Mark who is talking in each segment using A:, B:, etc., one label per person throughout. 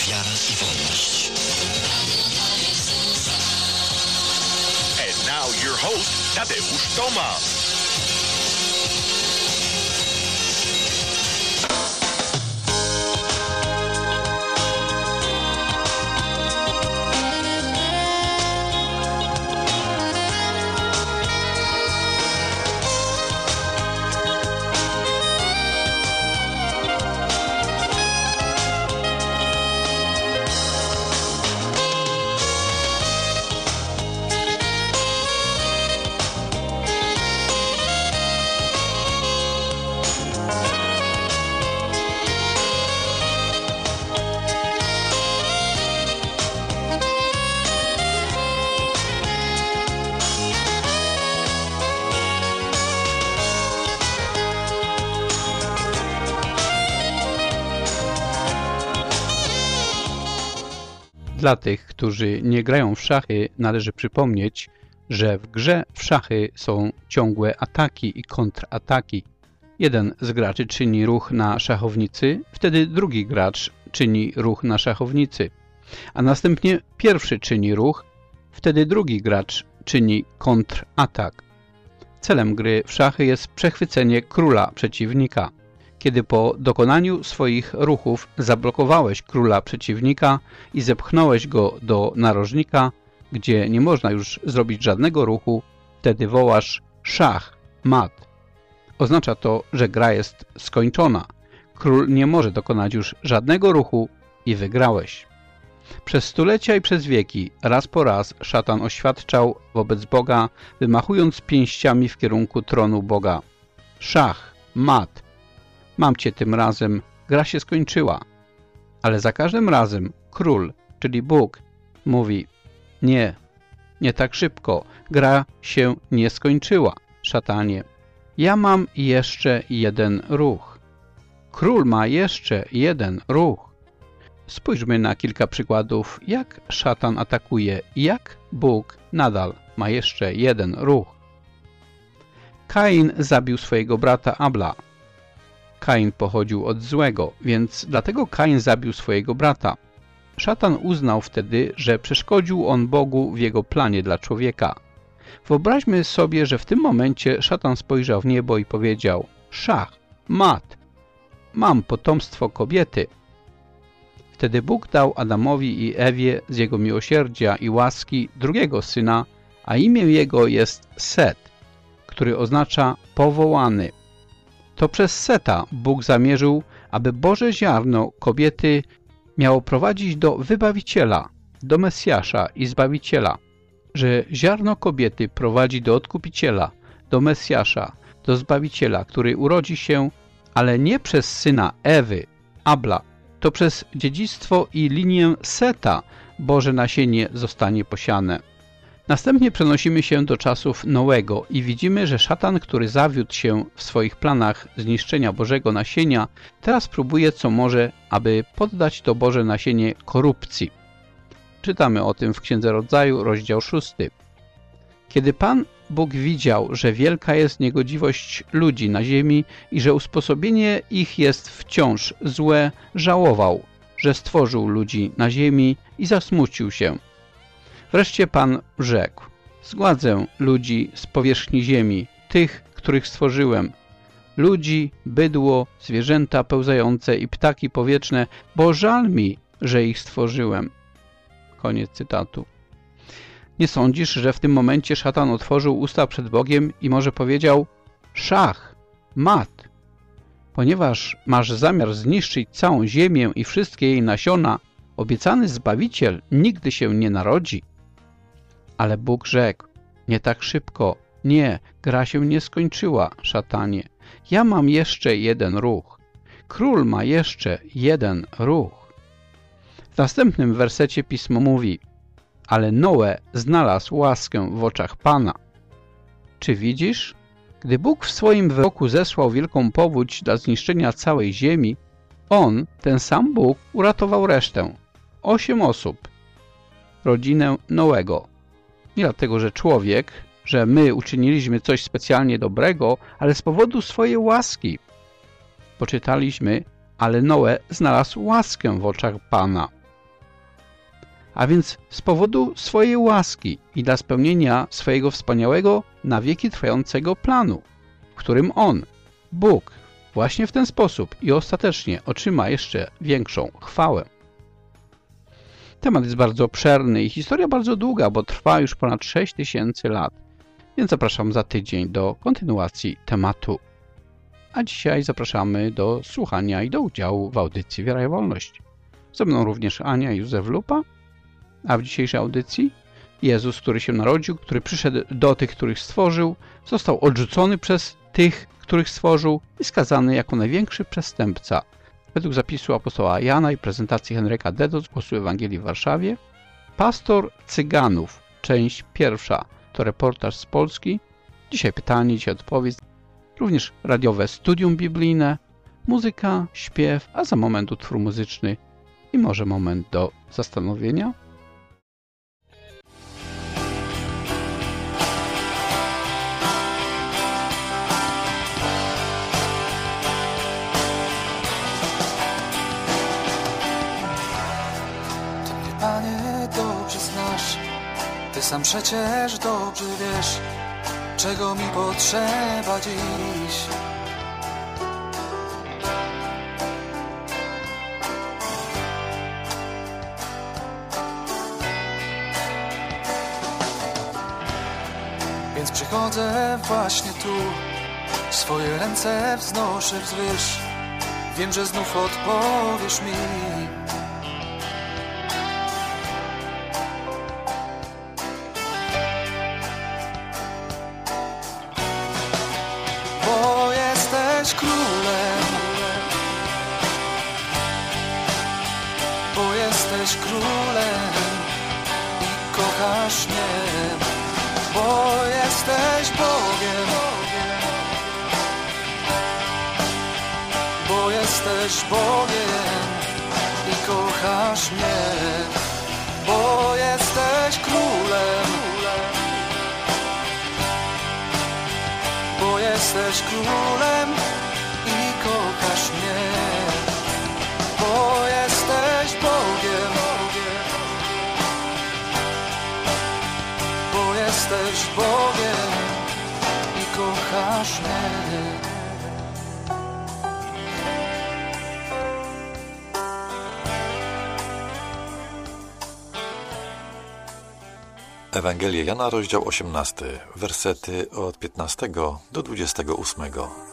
A: wiara i wolność.
B: And now your host, Tadeusz Tomasz.
C: Dla tych, którzy nie grają w szachy, należy przypomnieć, że w grze w szachy są ciągłe ataki i kontrataki. Jeden z graczy czyni ruch na szachownicy, wtedy drugi gracz czyni ruch na szachownicy, a następnie pierwszy czyni ruch, wtedy drugi gracz czyni kontratak. Celem gry w szachy jest przechwycenie króla przeciwnika. Kiedy po dokonaniu swoich ruchów zablokowałeś króla przeciwnika i zepchnąłeś go do narożnika, gdzie nie można już zrobić żadnego ruchu, wtedy wołasz szach, mat. Oznacza to, że gra jest skończona. Król nie może dokonać już żadnego ruchu i wygrałeś. Przez stulecia i przez wieki, raz po raz szatan oświadczał wobec Boga, wymachując pięściami w kierunku tronu Boga. Szach, mat. Mam cię tym razem, gra się skończyła. Ale za każdym razem król, czyli Bóg, mówi: nie, nie tak szybko, gra się nie skończyła, szatanie. Ja mam jeszcze jeden ruch. Król ma jeszcze jeden ruch. Spójrzmy na kilka przykładów, jak szatan atakuje i jak Bóg nadal ma jeszcze jeden ruch. Kain zabił swojego brata Abla. Kain pochodził od złego, więc dlatego Kain zabił swojego brata. Szatan uznał wtedy, że przeszkodził on Bogu w jego planie dla człowieka. Wyobraźmy sobie, że w tym momencie szatan spojrzał w niebo i powiedział: szach, mat, mam potomstwo kobiety. Wtedy Bóg dał Adamowi i Ewie z jego miłosierdzia i łaski drugiego syna, a imię jego jest Set, który oznacza powołany. To przez Seta Bóg zamierzył, aby Boże ziarno kobiety miało prowadzić do Wybawiciela, do Mesjasza i Zbawiciela, że ziarno kobiety prowadzi do Odkupiciela, do Mesjasza, do Zbawiciela, który urodzi się, ale nie przez syna Ewy, Abla, to przez dziedzictwo i linię Seta Boże nasienie zostanie posiane. Następnie przenosimy się do czasów Noego i widzimy, że szatan, który zawiódł się w swoich planach zniszczenia Bożego nasienia, teraz próbuje co może, aby poddać to Boże nasienie korupcji. Czytamy o tym w Księdze Rodzaju, rozdział 6. Kiedy Pan Bóg widział, że wielka jest niegodziwość ludzi na ziemi i że usposobienie ich jest wciąż złe, żałował, że stworzył ludzi na ziemi i zasmucił się. Wreszcie Pan rzekł: zgładzę ludzi z powierzchni ziemi, tych, których stworzyłem, ludzi, bydło, zwierzęta pełzające i ptaki powietrzne, bo żal mi, że ich stworzyłem. Koniec cytatu. Nie sądzisz, że w tym momencie szatan otworzył usta przed Bogiem i może powiedział: szach, mat. Ponieważ masz zamiar zniszczyć całą ziemię i wszystkie jej nasiona, obiecany Zbawiciel nigdy się nie narodzi. Ale Bóg rzekł: nie tak szybko, nie, gra się nie skończyła, szatanie. Ja mam jeszcze jeden ruch. Król ma jeszcze jeden ruch. W następnym wersecie Pismo mówi: ale Noe znalazł łaskę w oczach Pana. Czy widzisz? Gdy Bóg w swoim wyroku zesłał wielką powódź dla zniszczenia całej ziemi, On, ten sam Bóg, uratował resztę. 8 osób. Rodzinę Noego. Nie dlatego, że człowiek, że my uczyniliśmy coś specjalnie dobrego, ale z powodu swojej łaski. Poczytaliśmy: ale Noe znalazł łaskę w oczach Pana. A więc z powodu swojej łaski i dla spełnienia swojego wspaniałego, na wieki trwającego planu, w którym On, Bóg, właśnie w ten sposób i ostatecznie otrzyma jeszcze większą chwałę. Temat jest bardzo obszerny i historia bardzo długa, bo trwa już ponad 6000 lat, więc zapraszam za tydzień do kontynuacji tematu. A dzisiaj zapraszamy do słuchania i do udziału w audycji Wiara i Wolność. Ze mną również Ania i Józef Lupa, a w dzisiejszej audycji Jezus, który się narodził, który przyszedł do tych, których stworzył, został odrzucony przez tych, których stworzył i skazany jako największy przestępca. Według zapisu apostoła Jana i prezentacji Henryka Dedo z Głosu Ewangelii w Warszawie, Pastor Cyganów, część pierwsza, to reportaż z Polski. Dzisiaj pytanie, dzisiaj odpowiedź. Również radiowe studium biblijne, muzyka, śpiew, a za moment utwór muzyczny i może moment do zastanowienia.
A: Panie, dobrze znasz, Ty sam przecież dobrze wiesz, czego mi potrzeba dziś. Więc przychodzę właśnie tu, swoje ręce wznoszę wzwyż, wiem, że znów odpowiesz mi. Królem i kochasz mnie, bo jesteś Bogiem, bo jesteś Bogiem i kochasz mnie, bo jesteś Królem, bo jesteś Królem i kochasz mnie, bo jesteś Bogiem. Jesteś Bogiem i kochasz mnie.
D: Ewangelia Jana, rozdział 18, wersety od 15 do 28.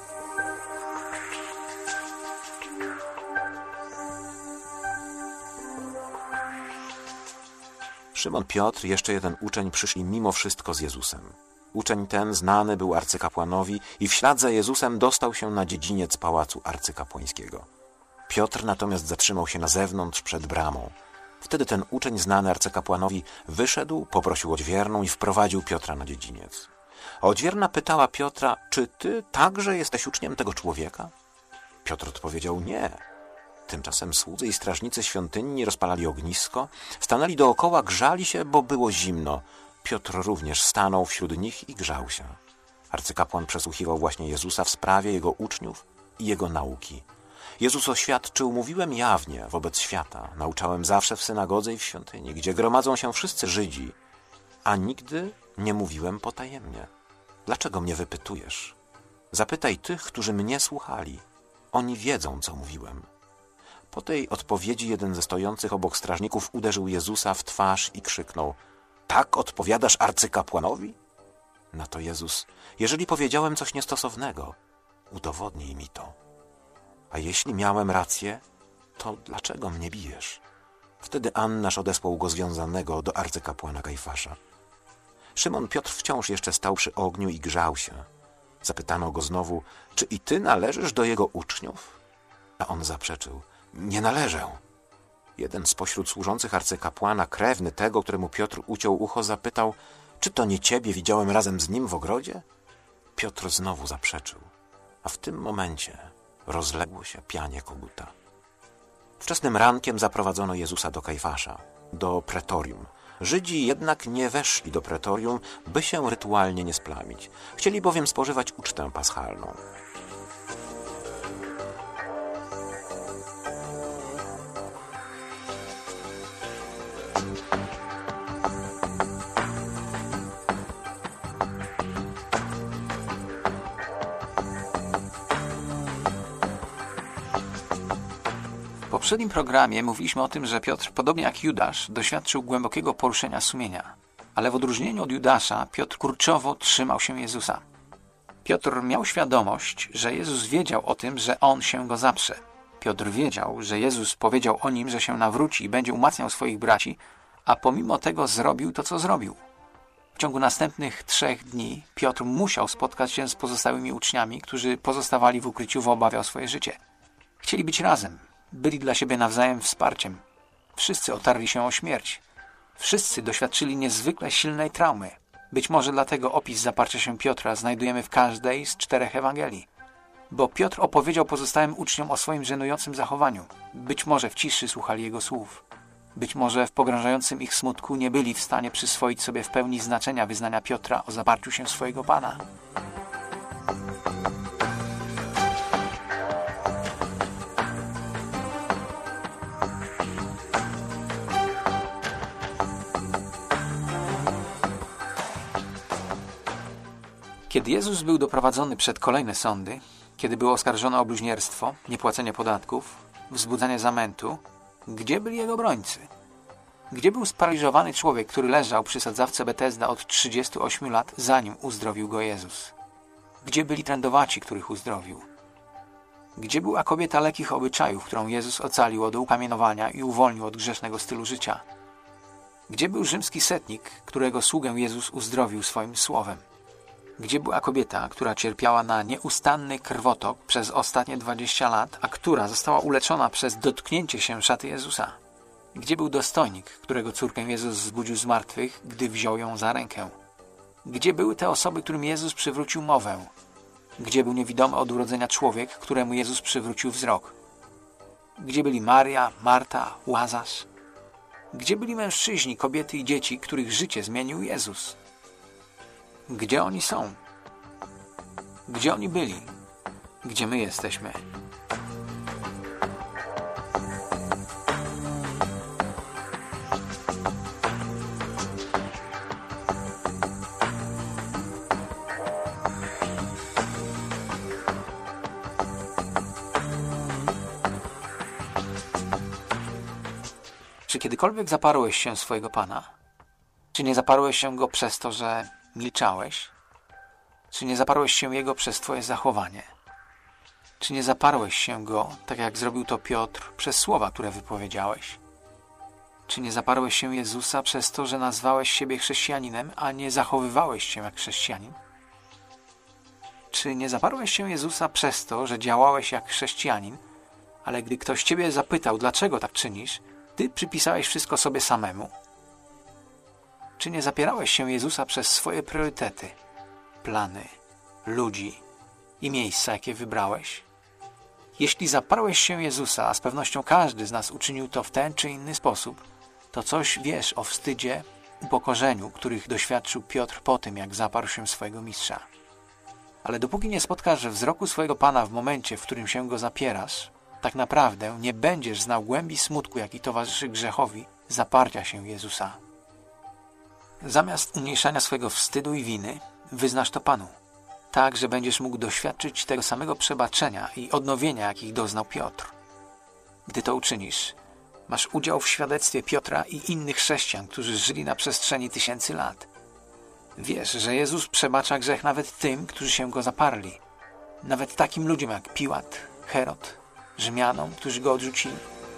E: Szymon Piotr i jeszcze jeden uczeń przyszli mimo wszystko z Jezusem. Uczeń ten znany był arcykapłanowi i w ślad za Jezusem dostał się na dziedziniec pałacu arcykapłańskiego. Piotr natomiast zatrzymał się na zewnątrz przed bramą. Wtedy ten uczeń znany arcykapłanowi wyszedł, poprosił odźwierną i wprowadził Piotra na dziedziniec. A odźwierna pytała Piotra, czy ty także jesteś uczniem tego człowieka? Piotr odpowiedział, nie. Tymczasem słudzy i strażnicy świątyni rozpalali ognisko, stanęli dookoła, grzali się, bo było zimno. Piotr również stanął wśród nich i grzał się. Arcykapłan przesłuchiwał właśnie Jezusa w sprawie jego uczniów i jego nauki. Jezus oświadczył, mówiłem jawnie wobec świata, nauczałem zawsze w synagodze i w świątyni, gdzie gromadzą się wszyscy Żydzi, a nigdy nie mówiłem potajemnie. Dlaczego mnie wypytujesz? Zapytaj tych, którzy mnie słuchali. Oni wiedzą, co mówiłem. Po tej odpowiedzi jeden ze stojących obok strażników uderzył Jezusa w twarz i krzyknął, tak odpowiadasz arcykapłanowi? Na to Jezus, jeżeli powiedziałem coś niestosownego, udowodnij mi to. A jeśli miałem rację, to dlaczego mnie bijesz? Wtedy Annasz odesłał go związanego do arcykapłana Kajfasza. Szymon Piotr wciąż jeszcze stał przy ogniu i grzał się. Zapytano go znowu, czy i ty należysz do jego uczniów? A on zaprzeczył, nie należę. Jeden spośród służących arcykapłana, krewny tego, któremu Piotr uciął ucho, zapytał, czy to nie ciebie widziałem razem z nim w ogrodzie? Piotr znowu zaprzeczył, a w tym momencie rozległo się pianie koguta. Wczesnym rankiem zaprowadzono Jezusa do Kajfasza, do pretorium. Żydzi jednak nie weszli do pretorium, by się rytualnie nie splamić. Chcieli bowiem spożywać ucztę paschalną.
F: poprzednim programie mówiliśmy o tym, że Piotr, podobnie jak Judasz, doświadczył głębokiego poruszenia sumienia. Ale w odróżnieniu od Judasza, Piotr kurczowo trzymał się Jezusa. Piotr miał świadomość, że Jezus wiedział o tym, że On się Go zaprze. Piotr wiedział, że Jezus powiedział o Nim, że się nawróci i będzie umacniał swoich braci, a pomimo tego zrobił to, co zrobił. W ciągu następnych 3 dni Piotr musiał spotkać się z pozostałymi uczniami, którzy pozostawali w ukryciu w obawie o swoje życie. Chcieli być razem, byli dla siebie nawzajem wsparciem. Wszyscy otarli się o śmierć. Wszyscy doświadczyli niezwykle silnej traumy. Być może dlatego opis zaparcia się Piotra znajdujemy w każdej z 4 Ewangelii. Bo Piotr opowiedział pozostałym uczniom o swoim żenującym zachowaniu. Być może w ciszy słuchali jego słów. Być może w pogrążającym ich smutku nie byli w stanie przyswoić sobie w pełni znaczenia wyznania Piotra o zaparciu się swojego Pana. Kiedy Jezus był doprowadzony przed kolejne sądy, kiedy był oskarżony o bluźnierstwo, niepłacenie podatków, wzbudzanie zamętu, gdzie byli jego obrońcy? Gdzie był sparaliżowany człowiek, który leżał przy sadzawce Betesda od 38 lat, zanim uzdrowił go Jezus? Gdzie byli trędowaci, których uzdrowił? Gdzie była kobieta lekkich obyczajów, którą Jezus ocalił od ukamienowania i uwolnił od grzesznego stylu życia? Gdzie był rzymski setnik, którego sługę Jezus uzdrowił swoim słowem? Gdzie była kobieta, która cierpiała na nieustanny krwotok przez ostatnie 20 lat, a która została uleczona przez dotknięcie się szaty Jezusa? Gdzie był dostojnik, którego córkę Jezus zbudził z martwych, gdy wziął ją za rękę? Gdzie były te osoby, którym Jezus przywrócił mowę? Gdzie był niewidomy od urodzenia człowiek, któremu Jezus przywrócił wzrok? Gdzie byli Maria, Marta, Łazarz? Gdzie byli mężczyźni, kobiety i dzieci, których życie zmienił Jezus? Gdzie oni są? Gdzie oni byli? Gdzie my jesteśmy? Czy kiedykolwiek zaparłeś się swojego Pana? Czy nie zaparłeś się Go przez to, że milczałeś? Czy nie zaparłeś się Jego przez Twoje zachowanie? Czy nie zaparłeś się Go, tak jak zrobił to Piotr, przez słowa, które wypowiedziałeś? Czy nie zaparłeś się Jezusa przez to, że nazwałeś siebie chrześcijaninem, a nie zachowywałeś się jak chrześcijanin? Czy nie zaparłeś się Jezusa przez to, że działałeś jak chrześcijanin, ale gdy ktoś Ciebie zapytał, dlaczego tak czynisz, Ty przypisałeś wszystko sobie samemu? Czy nie zapierałeś się Jezusa przez swoje priorytety, plany, ludzi i miejsca, jakie wybrałeś? Jeśli zaparłeś się Jezusa, a z pewnością każdy z nas uczynił to w ten czy inny sposób, to coś wiesz o wstydzie, upokorzeniu, których doświadczył Piotr po tym, jak zaparł się swojego mistrza. Ale dopóki nie spotkasz wzroku swojego Pana w momencie, w którym się Go zapierasz, tak naprawdę nie będziesz znał głębi smutku, jaki towarzyszy grzechowi zaparcia się Jezusa. Zamiast umniejszania swojego wstydu i winy, wyznasz to Panu, tak, że będziesz mógł doświadczyć tego samego przebaczenia i odnowienia, jakich doznał Piotr. Gdy to uczynisz, masz udział w świadectwie Piotra i innych chrześcijan, którzy żyli na przestrzeni 1000 lat. Wiesz, że Jezus przebacza grzech nawet tym, którzy się Go zaparli. Nawet takim ludziom jak Piłat, Herod, Rzymianom, którzy Go odrzucili.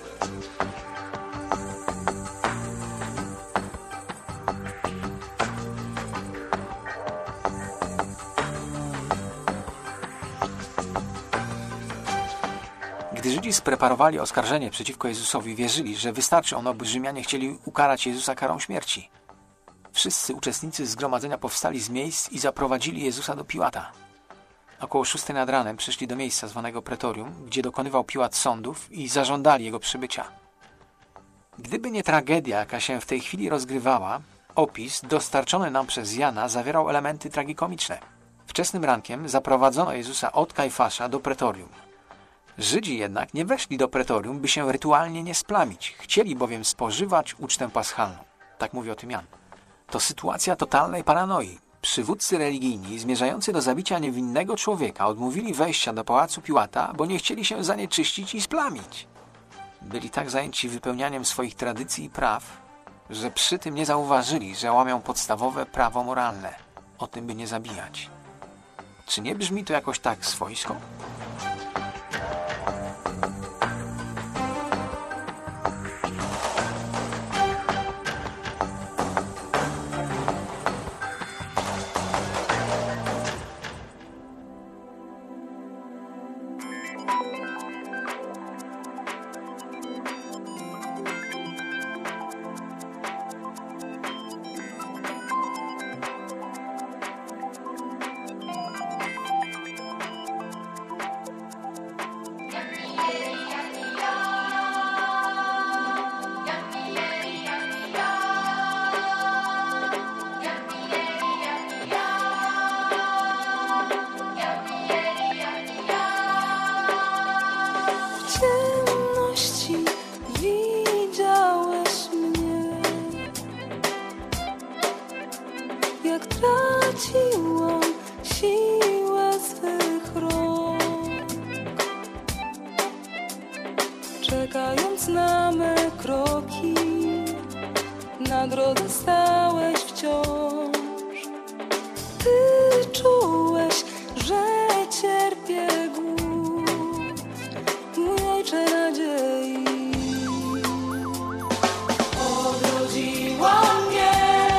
F: Gdy Żydzi spreparowali oskarżenie przeciwko Jezusowi, wierzyli, że wystarczy ono, by Rzymianie chcieli ukarać Jezusa karą śmierci. Wszyscy uczestnicy zgromadzenia powstali z miejsc i zaprowadzili Jezusa do Piłata. Około 6 nad ranem przyszli do miejsca zwanego pretorium, gdzie dokonywał Piłat sądów i zażądali jego przybycia. Gdyby nie tragedia, jaka się w tej chwili rozgrywała, opis dostarczony nam przez Jana zawierał elementy tragikomiczne. Wczesnym rankiem zaprowadzono Jezusa od Kajfasza do pretorium. Żydzi jednak nie weszli do pretorium, by się rytualnie nie splamić. Chcieli bowiem spożywać ucztę paschalną. Tak mówi o tym Jan. To sytuacja totalnej paranoi. Przywódcy religijni zmierzający do zabicia niewinnego człowieka odmówili wejścia do pałacu Piłata, bo nie chcieli się zanieczyścić i splamić. byli tak zajęci wypełnianiem swoich tradycji i praw, że przy tym nie zauważyli, że łamią podstawowe prawo moralne, o tym, by nie zabijać. Czy nie brzmi to jakoś tak swojsko?
G: Jak traciłam siłę swych rąk, czekając na me kroki, na drodze stałeś wciąż. Ty czułeś, że cierpię głód, mój ojcze nadziei. Odrodziła mnie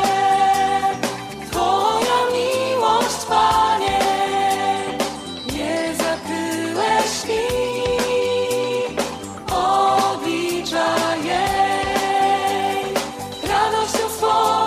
G: Twoja miłość, Panie, nie zakryłeś mi oblicza jej, radością swą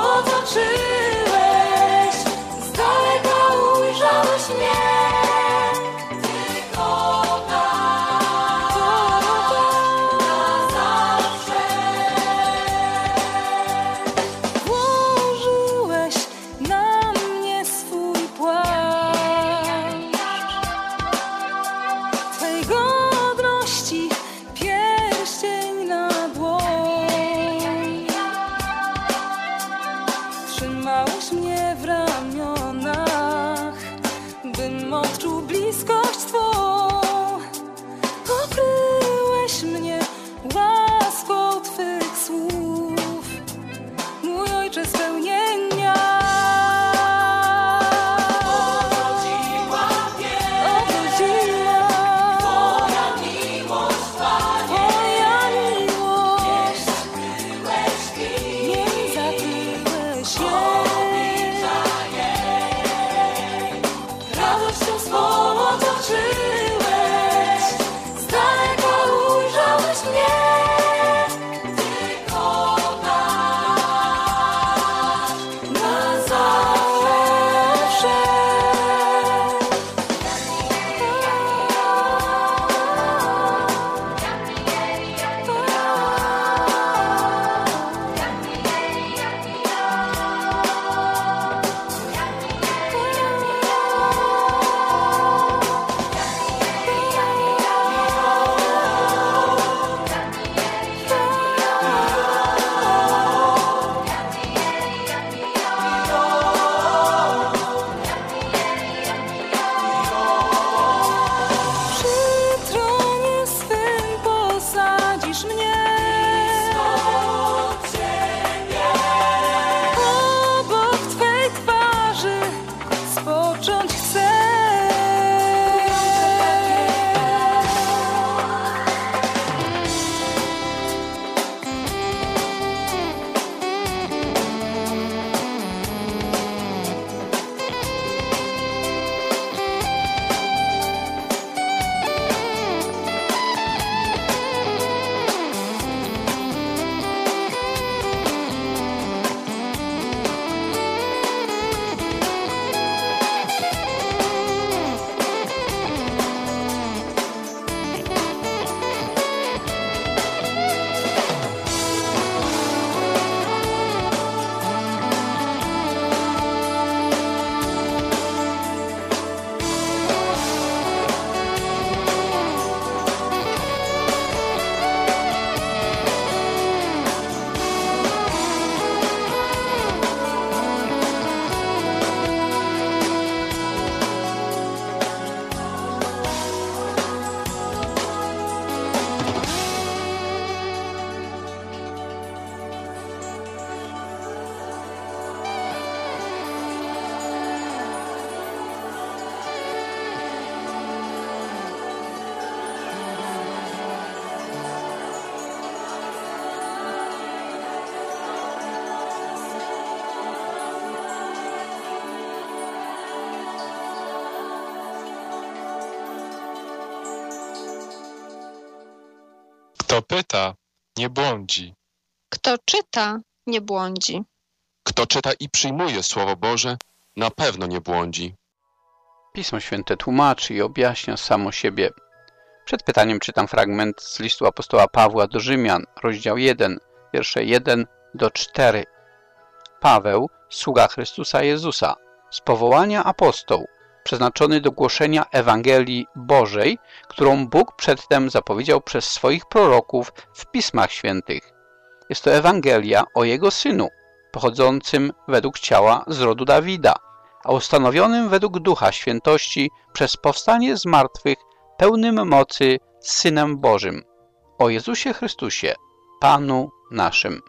H: Kto pyta, nie błądzi.
I: Kto czyta, nie błądzi.
H: Kto czyta i przyjmuje Słowo Boże, na pewno nie błądzi.
C: Pismo Święte tłumaczy i objaśnia samo siebie. Przed pytaniem czytam fragment z listu apostoła Pawła do Rzymian, rozdział 1, wiersze 1 do 4. Paweł, sługa Chrystusa Jezusa, z powołania apostoł, przeznaczony do głoszenia Ewangelii Bożej, którą Bóg przedtem zapowiedział przez swoich proroków w Pismach Świętych. Jest to Ewangelia o Jego Synu, pochodzącym według ciała z rodu Dawida, a ustanowionym według Ducha Świętości przez powstanie z martwych, pełnym mocy Synem Bożym, o Jezusie Chrystusie, Panu naszym.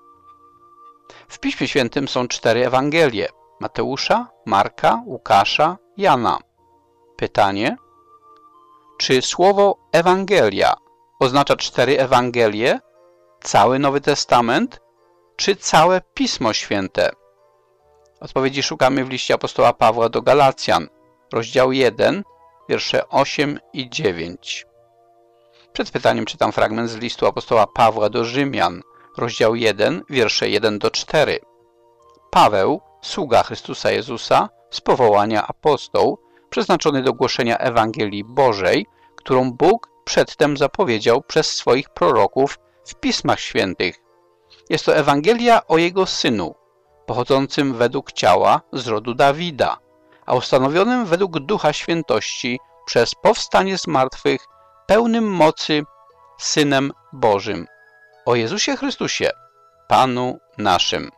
C: W Piśmie Świętym są 4 Ewangelie: Mateusza, Marka, Łukasza, Jana. Pytanie: czy słowo Ewangelia oznacza 4 Ewangelie, cały Nowy Testament, czy całe Pismo Święte? Odpowiedzi szukamy w liście apostoła Pawła do Galacjan, rozdział 1, wiersze 8 i 9. Przed pytaniem czytam fragment z listu apostoła Pawła do Rzymian, rozdział 1, wiersze 1 do 4. Paweł, sługa Chrystusa Jezusa, z powołania apostoł, przeznaczony do głoszenia Ewangelii Bożej, którą Bóg przedtem zapowiedział przez swoich proroków w Pismach Świętych. Jest to Ewangelia o Jego Synu, pochodzącym według ciała z rodu Dawida, a ustanowionym według Ducha Świętości przez powstanie z martwych, pełnym mocy Synem Bożym, o Jezusie Chrystusie, Panu naszym.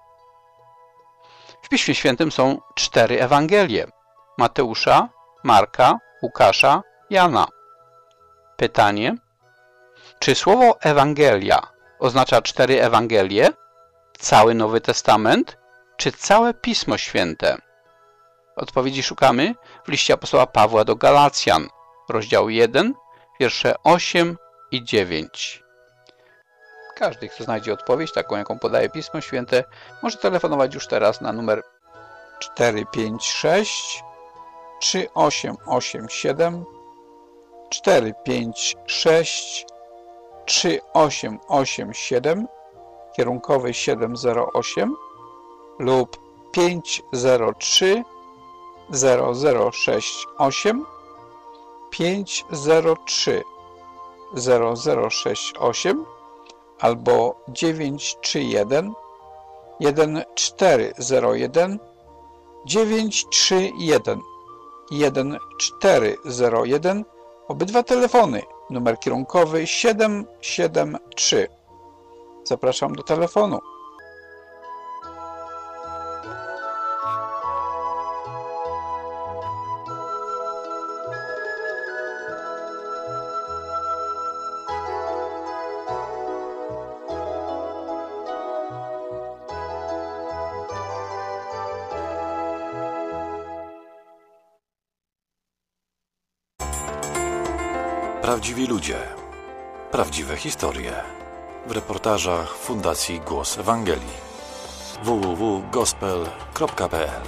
C: W Piśmie Świętym są 4 Ewangelie: Mateusza, Marka, Łukasza, Jana. Pytanie: czy słowo Ewangelia oznacza 4 Ewangelie, cały Nowy Testament, czy całe Pismo Święte? Odpowiedzi szukamy w liście apostoła Pawła do Galacjan, rozdział 1, wiersze 8 i 9. Każdy, kto znajdzie odpowiedź, taką jaką podaje Pismo Święte, może telefonować już teraz na numer 456 3887 456 3887, kierunkowy 708 lub 503 0068 503 0068 albo 931 1401 931 1401. Obydwa telefony, numer kierunkowy 773. Zapraszam do telefonu.
D: Prawdziwi ludzie. Prawdziwe historie. W reportażach Fundacji Głos Ewangelii. www.gospel.pl.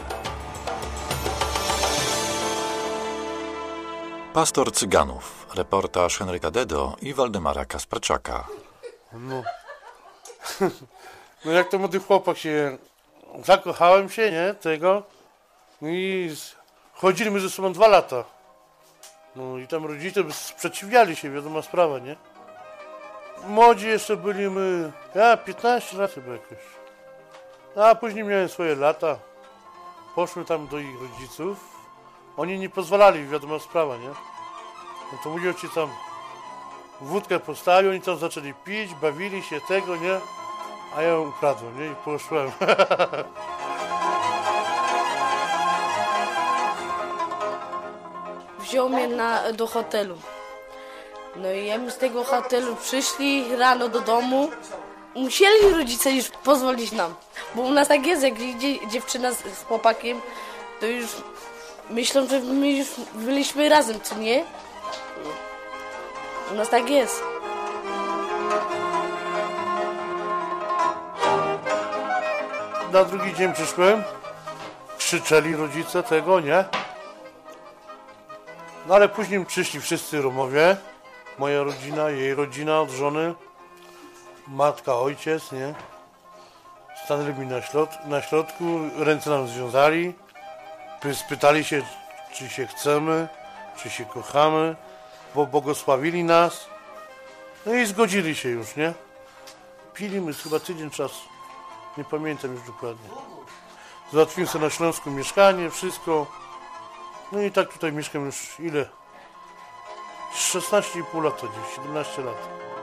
D: Pastor Cyganów. Reportaż Henryka Dedo i Waldemara Kasperczaka.
J: No jak to młody chłopak się... Zakochałem się, nie? Tego. No i chodziliśmy ze sobą 2 lata. No i tam rodzice sprzeciwiali się, wiadoma sprawa, nie? Młodzi jeszcze byliśmy, ja 15 lat chyba jakoś. A później miałem swoje lata. Poszły tam do ich rodziców. Oni nie pozwalali, wiadoma sprawa, nie? No to mój ojciec tam wódkę postawił, oni tam zaczęli pić, bawili się tego, nie? A ja ją ukradłem, nie? I poszłem.
K: Wziął mnie do hotelu. No i jak z tego hotelu przyszli rano do domu, musieli rodzice już pozwolić nam. Bo u nas tak jest, jak idzie dziewczyna z chłopakiem, to już myślą, że my już byliśmy razem, czy nie? U nas tak jest.
J: Na drugi dzień przyszłem, krzyczeli rodzice tego, nie? No ale później przyszli wszyscy Romowie, moja rodzina, jej rodzina od żony. matka, ojciec, nie? Stanęli mi na środku, ręce nam związali, spytali się, czy się chcemy, czy się kochamy, bo błogosławili nas. No i zgodzili się już, nie? Pili my chyba tydzień czasu, nie pamiętam już dokładnie. Załatwiłem sobie na Śląsku mieszkanie, wszystko. No i tak tutaj mieszkam już ile? 16,5 lata gdzieś, 17 lat.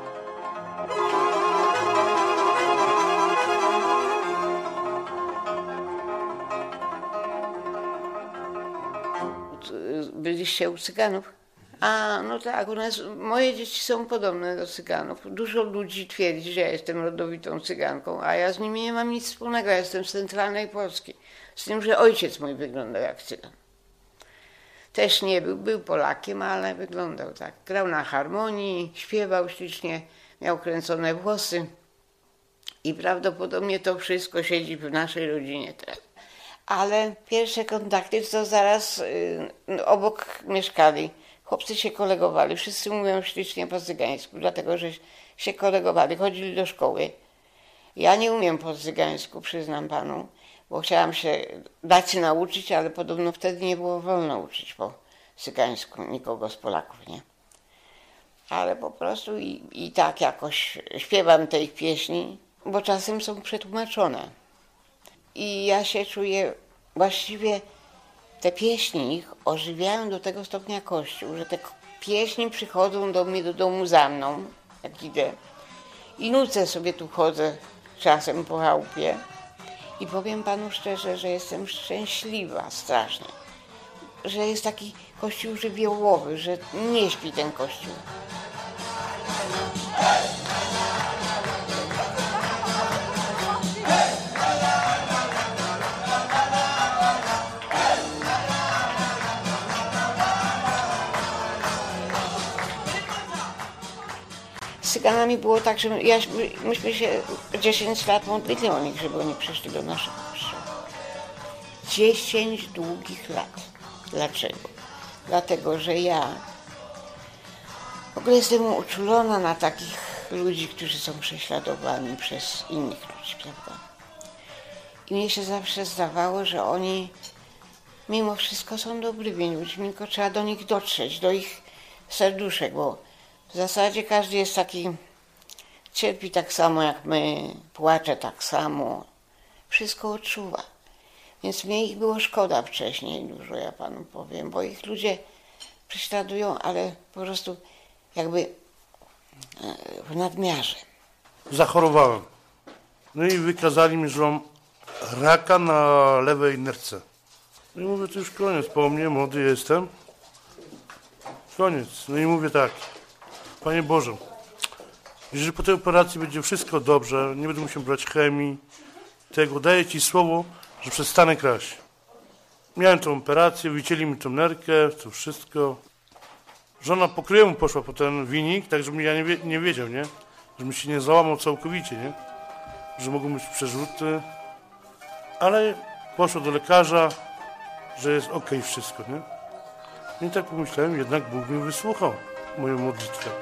L: Byliście u Cyganów? A, no tak, u nas moje dzieci są podobne do Cyganów. Dużo ludzi twierdzi, że ja jestem rodowitą Cyganką, a ja z nimi nie mam nic wspólnego. Ja jestem z centralnej Polski. Z tym, że ojciec mój wyglądał jak Cygan. Też nie był Polakiem, ale wyglądał tak. Grał na harmonii, śpiewał ślicznie, miał kręcone włosy i prawdopodobnie to wszystko siedzi w naszej rodzinie teraz. Ale pierwsze kontakty to zaraz obok mieszkali. Chłopcy się kolegowali, wszyscy mówią ślicznie po cygańsku, dlatego że się kolegowali, chodzili do szkoły. Ja nie umiem po cygańsku, przyznam panu, bo chciałam się dać się nauczyć, ale podobno wtedy nie było wolno uczyć po cygańsku nikogo z Polaków, nie? Ale po prostu i tak jakoś śpiewam tej pieśni, bo czasem są przetłumaczone. I ja się czuję, właściwie te pieśni ich ożywiają do tego stopnia Kościół, że te pieśni przychodzą do mnie do domu za mną, jak idę. I nucę sobie tu chodzę czasem po chałupie. I powiem panu szczerze, że jestem szczęśliwa strasznie, że jest taki Kościół żywiołowy, że nie śpi ten Kościół. Z Cyganami było tak, że myśmy się 10 lat modlili o nich, żeby oni przyszli do naszego kościoła. 10 długich lat. Dlaczego? Dlatego, że ja w ogóle jestem uczulona na takich ludzi, którzy są prześladowani przez innych ludzi, prawda? I mnie się zawsze zdawało, że oni mimo wszystko są dobrymi ludźmi, tylko trzeba do nich dotrzeć, do ich serduszek, bo w zasadzie każdy jest taki, cierpi tak samo jak my, płacze tak samo, wszystko odczuwa. Więc mnie ich było szkoda wcześniej dużo, ja panu powiem, bo ich ludzie prześladują, ale po prostu jakby w nadmiarze.
J: Zachorowałem. No i wykazali mi, że mam raka na lewej nerce. No i mówię, to już koniec, po mnie, młody jestem. Koniec. No i mówię tak, Panie Boże, jeżeli po tej operacji będzie wszystko dobrze, nie będę musiał brać chemii, tego, daję Ci słowo, że przestanę kraść. Miałem tą operację, wycięli mi tą nerkę, to wszystko. Żona po kryjomu poszła po ten winik, tak żebym ja nie wiedział, nie? Żebym się nie załamał całkowicie, nie? Że mogą być przerzuty. Ale poszła do lekarza, że jest okej wszystko, nie? I tak pomyślałem, jednak Bóg mi wysłuchał moją modlitwę.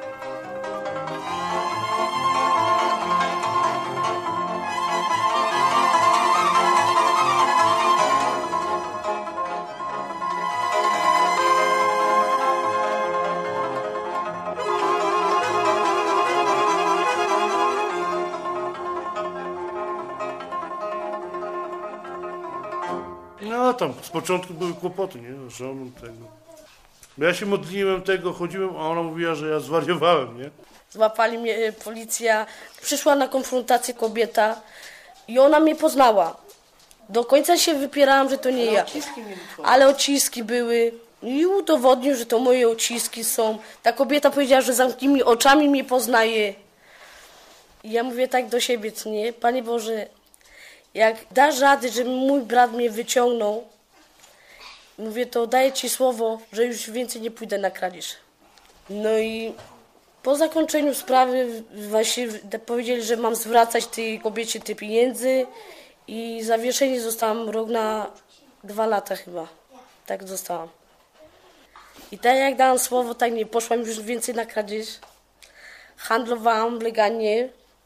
J: No tam z początku były kłopoty, nie? Żoną tego. Bo ja się modliłem tego, chodziłem, a ona mówiła, że ja zwariowałem, nie?
K: Złapali mnie policja, przyszła na konfrontację kobieta i ona mnie poznała. Do końca się wypierałam, że to nie ja. Ale odciski były i udowodnił, że to moje odciski są. Ta kobieta powiedziała, że zamknijmy oczami mnie poznaje. I ja mówię tak do siebie, co nie? Panie Boże, jak dasz rady, żeby mój brat mnie wyciągnął, mówię, to daję Ci słowo, że już więcej nie pójdę na kradzież. No i po zakończeniu sprawy właśnie powiedzieli, że mam zwracać tej kobiecie te pieniędzy i zawieszenie zostałam rok na 2 lata chyba. Tak zostałam. I tak jak dałam słowo, tak nie poszłam już więcej na kradzież. Handlowałam legalnie,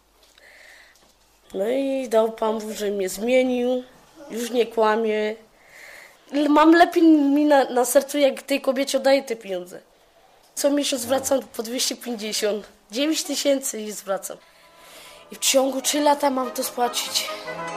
K: No i dał Pan Bóg, że mnie zmienił, już nie kłamie. Mam lepiej mi na sercu, jak tej kobiecie oddaję te pieniądze. Co miesiąc wracam po 250, 9 000 i zwracam. I w ciągu 3 lata mam to spłacić.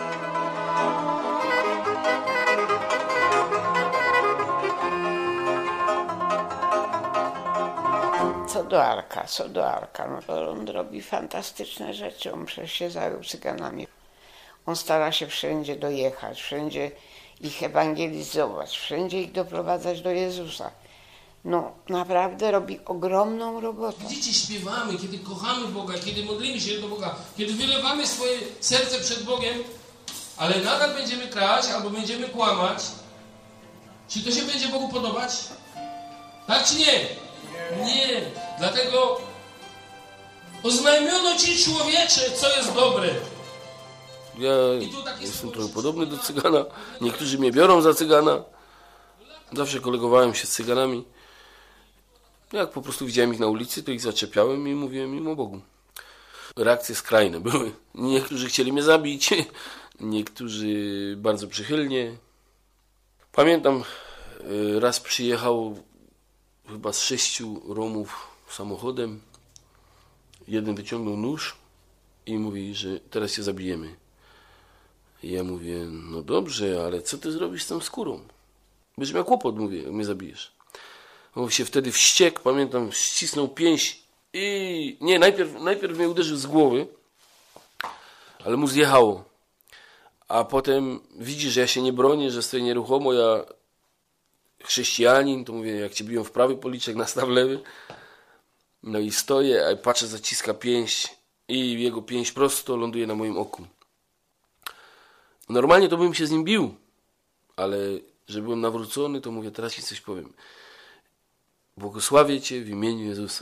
L: Co do Arka, no to on robi fantastyczne rzeczy, on przecież się zajął cyganami. On stara się wszędzie dojechać, wszędzie ich ewangelizować, wszędzie ich doprowadzać do Jezusa. No naprawdę robi ogromną robotę.
M: Widzicie, śpiewamy, kiedy kochamy Boga, kiedy modlimy się do Boga, kiedy wylewamy swoje serce przed Bogiem, ale nadal będziemy kraść albo będziemy kłamać. Czy to się będzie Bogu podobać? Tak czy nie? Nie. Dlatego oznajmiono Ci, człowiecze, co jest dobre.
N: Ja jestem trochę podobny do cygana. Niektórzy mnie biorą za cygana. Zawsze kolegowałem się z cyganami. Jak po prostu widziałem ich na ulicy, to ich zaczepiałem i mówiłem im o Bogu. Reakcje skrajne były. Niektórzy chcieli mnie zabić, niektórzy bardzo przychylnie. Pamiętam, raz przyjechał chyba z 6 Romów samochodem. Jeden wyciągnął nóż i mówi, że teraz cię zabijemy. I ja mówię, no dobrze, ale co ty zrobisz z tą skórą? Będziesz miał kłopot, mówię, jak mnie zabijesz. On się wtedy wściekł, pamiętam, ścisnął pięść i... Nie, najpierw mnie uderzył z głowy, ale mu zjechało. A potem widzi, że ja się nie bronię, że stoję nieruchomo, ja chrześcijanin, to mówię, jak cię biją w prawy policzek, nastaw lewy. No i stoję, a patrzę, zaciska pięść i jego pięść prosto ląduje na moim oku. Normalnie to bym się z nim bił, ale że byłem nawrócony, to mówię, teraz ci coś powiem. Błogosławię cię w imieniu Jezusa.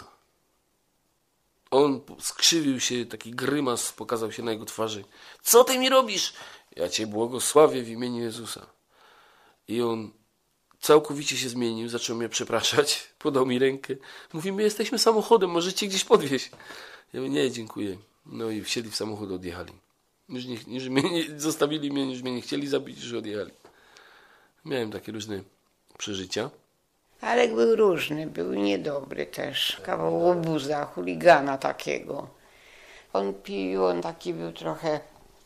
N: On skrzywił się, taki grymas pokazał się na jego twarzy. Co ty mi robisz? Ja cię błogosławię w imieniu Jezusa. I on całkowicie się zmienił, zaczął mnie przepraszać, podał mi rękę. Mówi, my jesteśmy samochodem, możecie gdzieś podwieźć. Ja mówię, nie, dziękuję. No i wsiedli w samochód, odjechali. Już mnie nie, zostawili mnie, już mnie nie chcieli zabić, już odjechali. Miałem takie różne przeżycia.
L: Alek był różny, był niedobry też. Kawał łobuza, chuligana takiego. On pił, on taki był trochę,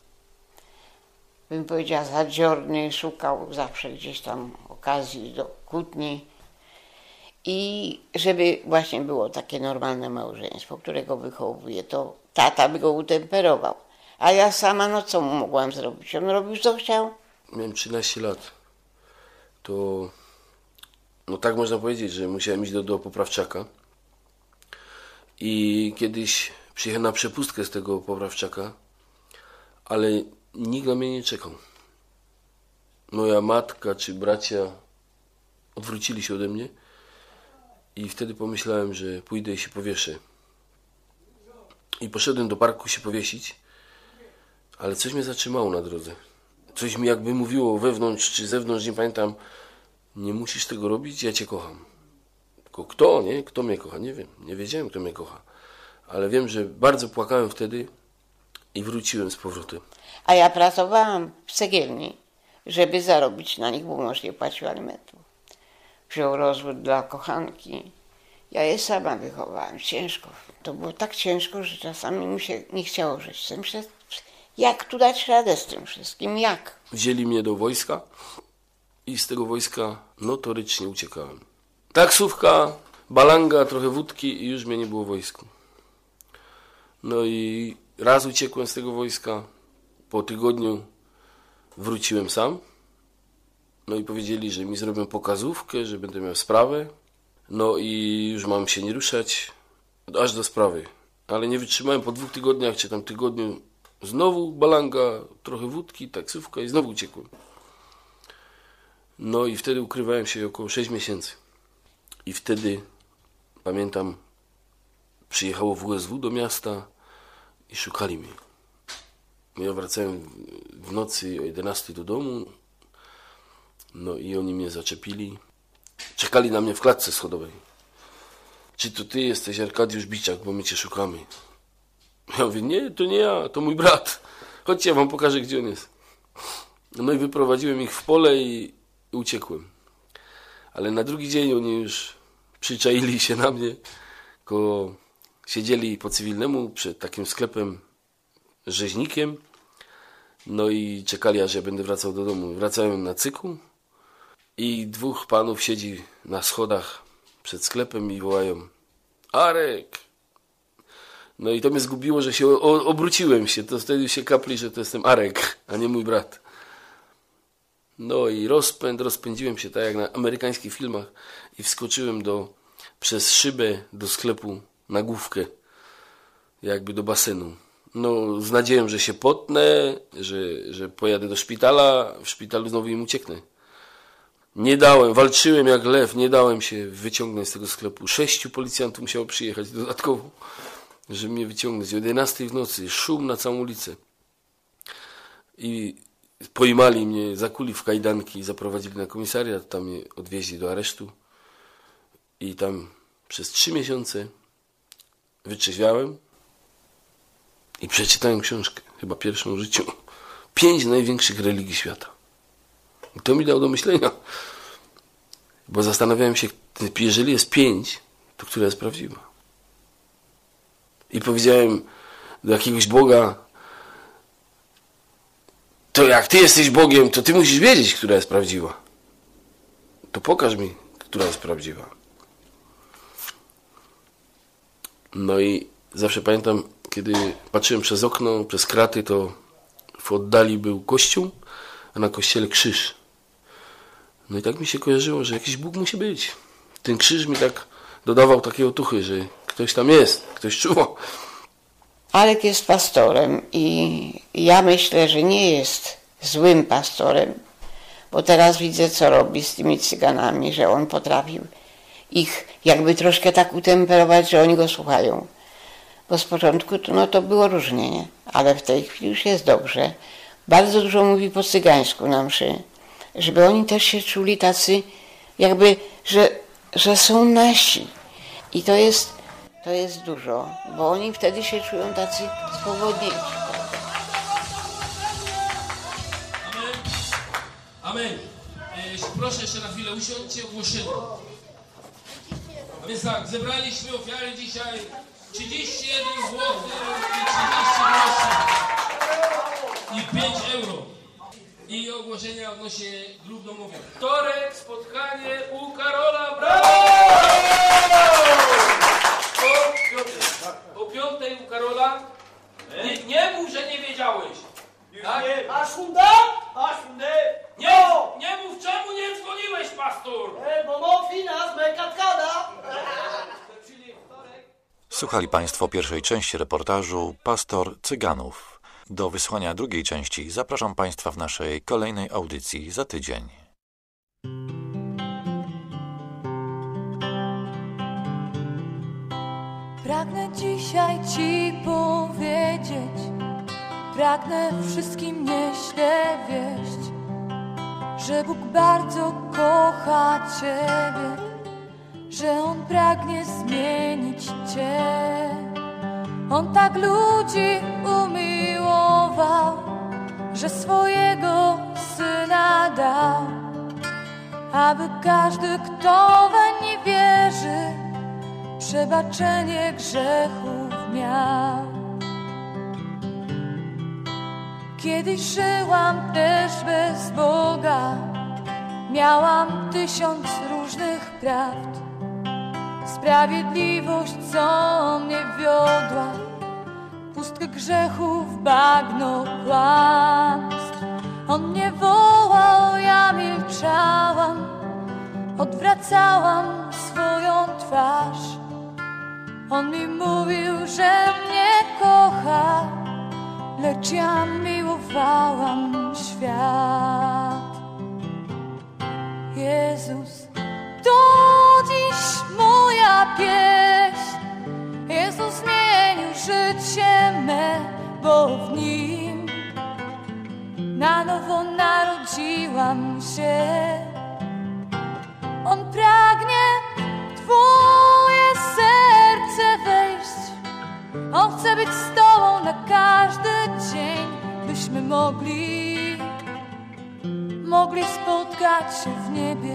L: bym powiedziała, zadziorny, szukał zawsze gdzieś tam okazji do kłótni. I żeby właśnie było takie normalne małżeństwo, którego wychowuje, to tata by go utemperował. A ja sama, no co mu mogłam zrobić? On robił co chciał.
N: Miałem 13 lat. To, no tak można powiedzieć, że musiałem iść do poprawczaka. I kiedyś przyjechałem na przepustkę z tego poprawczaka, ale nikt na mnie nie czekał. Moja matka czy bracia odwrócili się ode mnie i wtedy pomyślałem, że pójdę i się powieszę. I poszedłem do parku się powiesić, ale coś mnie zatrzymało na drodze. Coś mi jakby mówiło wewnątrz czy zewnątrz, nie pamiętam, nie musisz tego robić, ja cię kocham. Tylko kto, nie? Kto mnie kocha? Nie wiem. Nie wiedziałem, kto mnie kocha. Ale wiem, że bardzo płakałem wtedy i wróciłem z powrotem.
L: A ja pracowałam w cegielni, żeby zarobić na nich, bo mąż nie płacił alimentów. Wziął rozwód dla kochanki. Ja je sama wychowałam. Ciężko. To było tak ciężko, że czasami mi się nie chciało żyć. Jak tu dać radę z tym wszystkim? Jak?
N: Wzięli mnie do wojska i z tego wojska notorycznie uciekałem. Taksówka, balanga, trochę wódki i już mnie nie było w wojsku. No i raz uciekłem z tego wojska. Po tygodniu wróciłem sam. No i powiedzieli, że mi zrobią pokazówkę, że będę miał sprawę. No i już mam się nie ruszać aż do sprawy. Ale nie wytrzymałem po 2 tygodniach, czy tam tygodniu. Znowu balanga, trochę wódki, taksówka i znowu uciekłem. No i wtedy ukrywałem się około 6 miesięcy. I wtedy, pamiętam, przyjechało WSW do miasta i szukali mnie. Ja wracałem w nocy o 11 do domu. No i oni mnie zaczepili. Czekali na mnie w klatce schodowej. Czy to ty jesteś Arkadiusz Biczak, bo my cię szukamy? Ja mówię, nie, to nie ja, to mój brat. chodźcie, ja wam pokażę, gdzie on jest. No i wyprowadziłem ich w pole i uciekłem. Ale na drugi dzień oni już przyczaili się na mnie, siedzieli po cywilnemu przed takim sklepem rzeźnikiem, no i czekali, aż ja będę wracał do domu. Wracałem na cyku i 2 panów siedzi na schodach przed sklepem i wołają: Arek! No i to mnie zgubiło, że się obróciłem się, to wtedy się kapli, że to jestem Arek, a nie mój brat. No i rozpędziłem się tak jak na amerykańskich filmach i wskoczyłem przez szybę do sklepu na główkę, jakby do basenu. No z nadzieją, że się potnę, że pojadę do szpitala, w szpitalu znowu im ucieknę. Nie dałem, walczyłem jak lew, nie dałem się wyciągnąć z tego sklepu. 6 policjantów musiało przyjechać dodatkowo, żeby mnie wyciągnąć. O 11 w nocy, szum na całą ulicę. I pojmali mnie, zakuli w kajdanki i zaprowadzili na komisariat, tam mnie odwieźli do aresztu. I tam przez 3 miesiące wytrzeźwiałem i przeczytałem książkę, chyba pierwszą w życiu, 5 największych religii świata. I to mi dało do myślenia, bo zastanawiałem się, jeżeli jest 5, to która jest prawdziwa? I powiedziałem do jakiegoś Boga: to jak Ty jesteś Bogiem, to Ty musisz wiedzieć, która jest prawdziwa. To pokaż mi, która jest prawdziwa. No i zawsze pamiętam, kiedy patrzyłem przez okno, przez kraty, to w oddali był kościół, a na kościele krzyż. No i tak mi się kojarzyło, że jakiś Bóg musi być. Ten krzyż mi tak dodawał takiej otuchy, że ktoś tam jest, ktoś czuwa.
L: Arek jest pastorem i ja myślę, że nie jest złym pastorem, bo teraz widzę, co robi z tymi cyganami, że on potrafił ich jakby troszkę tak utemperować, że oni go słuchają. Bo z początku to było różnie, nie? Ale w tej chwili już jest dobrze. Bardzo dużo mówi po cygańsku na mszy, żeby oni też się czuli tacy jakby, że są nasi. I to jest dużo, bo oni wtedy się czują tacy swobodniejsi.
M: Amen. Proszę jeszcze na chwilę, usiądźcie, ogłoszenie. A więc tak, zebraliśmy ofiary dzisiaj 31 zł i 30 groszy i 5 euro. I ogłoszenia odnośnie grup domowych. Wtorek, spotkanie u Karola, brawo! O 5 u Karola. Nie mów, że nie wiedziałeś. Tak? Nie mów, czemu nie dzwoniłeś, pastor?
O: Bo mofi nas mekatkada.
D: Słuchali Państwo pierwszej części reportażu Pastor Cyganów. Do wysłania drugiej części zapraszam Państwa w naszej kolejnej audycji za tydzień.
G: Pragnę dzisiaj Ci powiedzieć, pragnę wszystkim nieźle wieść, że Bóg bardzo kocha Ciebie, że On pragnie zmienić Cię. On tak ludzi umiłował, że swojego Syna dał, aby każdy, kto weń wierzy, przebaczenie grzechów miał. Kiedyś żyłam też bez Boga, miałam 1000 różnych prawd. Sprawiedliwość, co mnie wiodła, pustkę grzechów, bagno kłamstw. On mnie wołał, ja milczałam, odwracałam swoją twarz. On mi mówił, że mnie kocha, lecz ja miłowałam świat. Jezus, to dziś moja pieśń. Jezus zmienił życie me, bo w Nim na nowo narodziłam się. On pragnie w Twoje serce wejść. On chce być z Tobą na każdy dzień, byś byśmy mogli spotkać się w niebie.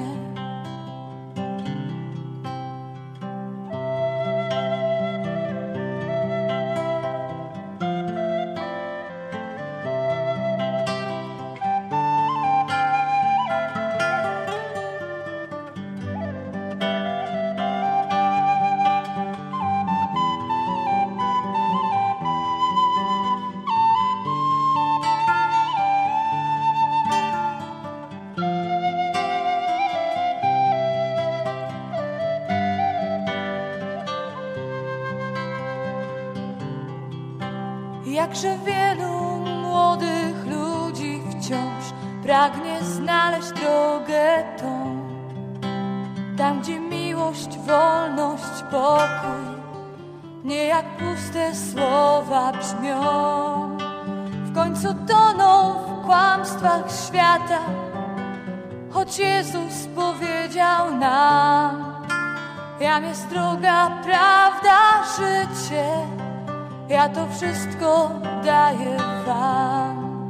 G: Jakże wielu młodych ludzi wciąż pragnie znaleźć drogę tą, tam gdzie miłość, wolność, pokój nie jak puste słowa brzmią. W końcu toną w kłamstwach świata, choć Jezus powiedział nam: jam jest droga, prawda, życie, ja to wszystko daję wam.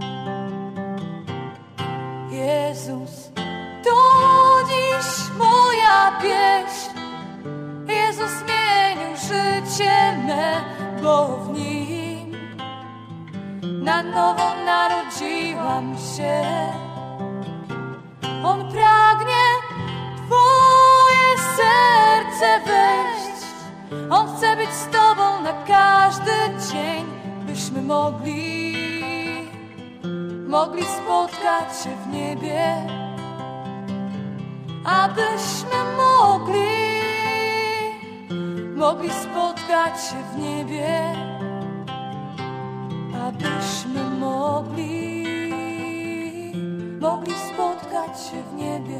G: Jezus, to dziś moja pieśń. Jezus zmienił życie me, bo w Nim na nowo narodziłam się. On pragnie Twoje serce wejść. On chce być z Tobą na każdy dzień, byśmy mogli spotkać się w niebie, abyśmy mogli spotkać się w niebie, abyśmy mogli spotkać się w niebie.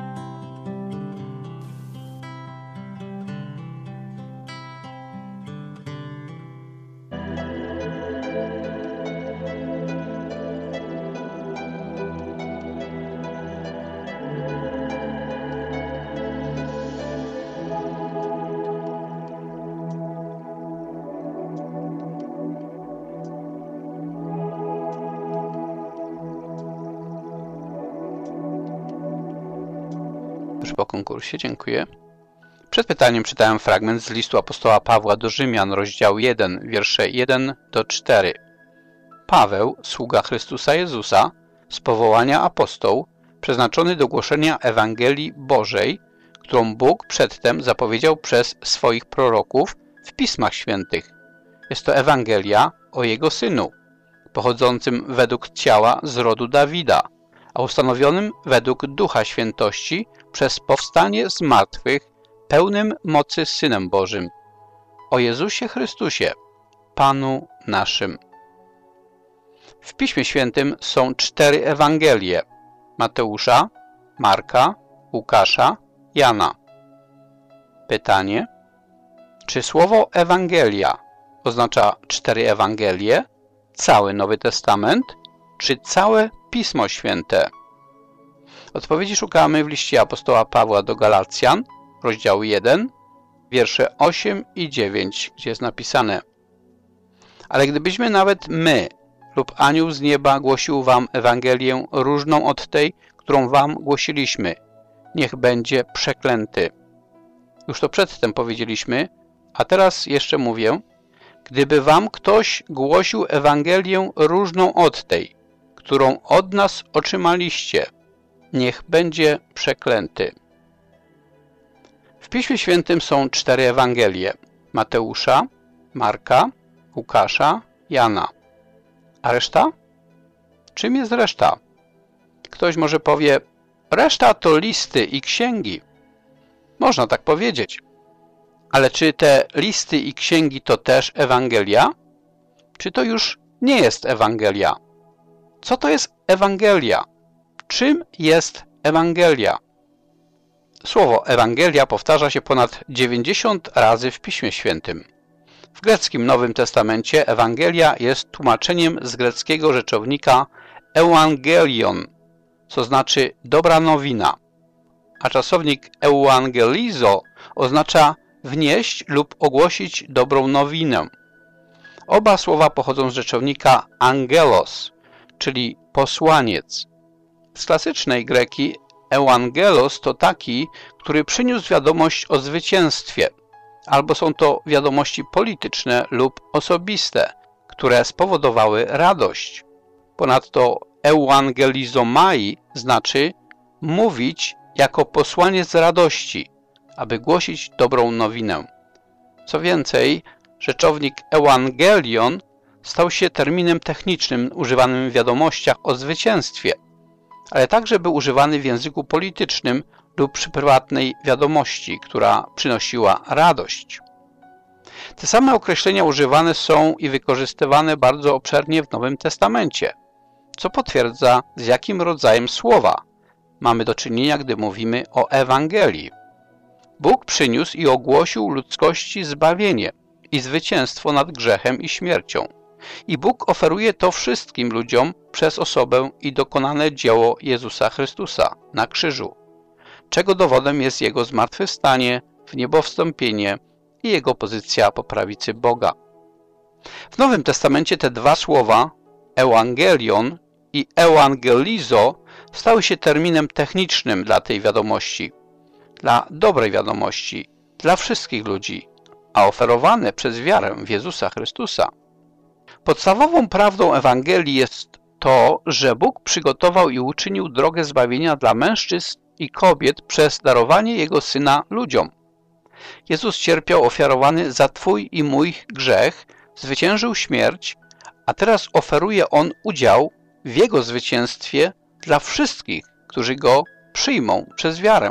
C: Po konkursie, dziękuję. Przed pytaniem czytałem fragment z listu apostoła Pawła do Rzymian, rozdział 1, wiersze 1-4. Paweł, sługa Chrystusa Jezusa, z powołania apostoł, przeznaczony do głoszenia Ewangelii Bożej, którą Bóg przedtem zapowiedział przez swoich proroków w Pismach Świętych. Jest to Ewangelia o Jego Synu, pochodzącym według ciała z rodu Dawida, a ustanowionym według Ducha Świętości przez powstanie z martwych, pełnym mocy Synem Bożym, o Jezusie Chrystusie, Panu naszym. W Piśmie Świętym są 4 Ewangelie: Mateusza, Marka, Łukasza, Jana. Pytanie: czy słowo Ewangelia oznacza 4 Ewangelie, cały Nowy Testament, czy całe Pismo Święte? Odpowiedzi szukamy w liście apostoła Pawła do Galacjan, rozdział 1, wiersze 8 i 9, gdzie jest napisane: ale gdybyśmy nawet my lub anioł z nieba głosił wam Ewangelię różną od tej, którą wam głosiliśmy, niech będzie przeklęty. Już to przedtem powiedzieliśmy, a teraz jeszcze mówię: gdyby wam ktoś głosił Ewangelię różną od tej, którą od nas otrzymaliście, niech będzie przeklęty. W Piśmie Świętym są 4 Ewangelie: Mateusza, Marka, Łukasza, Jana. A reszta? Czym jest reszta? Ktoś może powie: reszta to listy i księgi. Można tak powiedzieć. Ale czy te listy i księgi to też Ewangelia? Czy to już nie jest Ewangelia? Co to jest Ewangelia? Czym jest Ewangelia? Słowo Ewangelia powtarza się ponad 90 razy w Piśmie Świętym. W greckim Nowym Testamencie Ewangelia jest tłumaczeniem z greckiego rzeczownika euangelion, co znaczy dobra nowina, a czasownik euangelizo oznacza wnieść lub ogłosić dobrą nowinę. Oba słowa pochodzą z rzeczownika angelos, czyli posłaniec. Z klasycznej greki ewangelos to taki, który przyniósł wiadomość o zwycięstwie, albo są to wiadomości polityczne lub osobiste, które spowodowały radość. Ponadto ewangelizomai znaczy mówić jako posłaniec radości, aby głosić dobrą nowinę. Co więcej, rzeczownik ewangelion stał się terminem technicznym używanym w wiadomościach o zwycięstwie, ale także był używany w języku politycznym lub przy prywatnej wiadomości, która przynosiła radość. Te same określenia używane są i wykorzystywane bardzo obszernie w Nowym Testamencie, co potwierdza, z jakim rodzajem słowa mamy do czynienia, gdy mówimy o Ewangelii. Bóg przyniósł i ogłosił ludzkości zbawienie i zwycięstwo nad grzechem i śmiercią. I Bóg oferuje to wszystkim ludziom przez osobę i dokonane dzieło Jezusa Chrystusa na krzyżu, czego dowodem jest Jego zmartwychwstanie, wniebowstąpienie i Jego pozycja po prawicy Boga. W Nowym Testamencie te dwa słowa, ewangelion i ewangelizo, stały się terminem technicznym dla tej wiadomości, dla dobrej wiadomości, dla wszystkich ludzi, a oferowane przez wiarę w Jezusa Chrystusa. Podstawową prawdą Ewangelii jest to, że Bóg przygotował i uczynił drogę zbawienia dla mężczyzn i kobiet przez darowanie Jego Syna ludziom. Jezus cierpiał ofiarowany za Twój i mój grzech, zwyciężył śmierć, a teraz oferuje On udział w Jego zwycięstwie dla wszystkich, którzy Go przyjmą przez wiarę.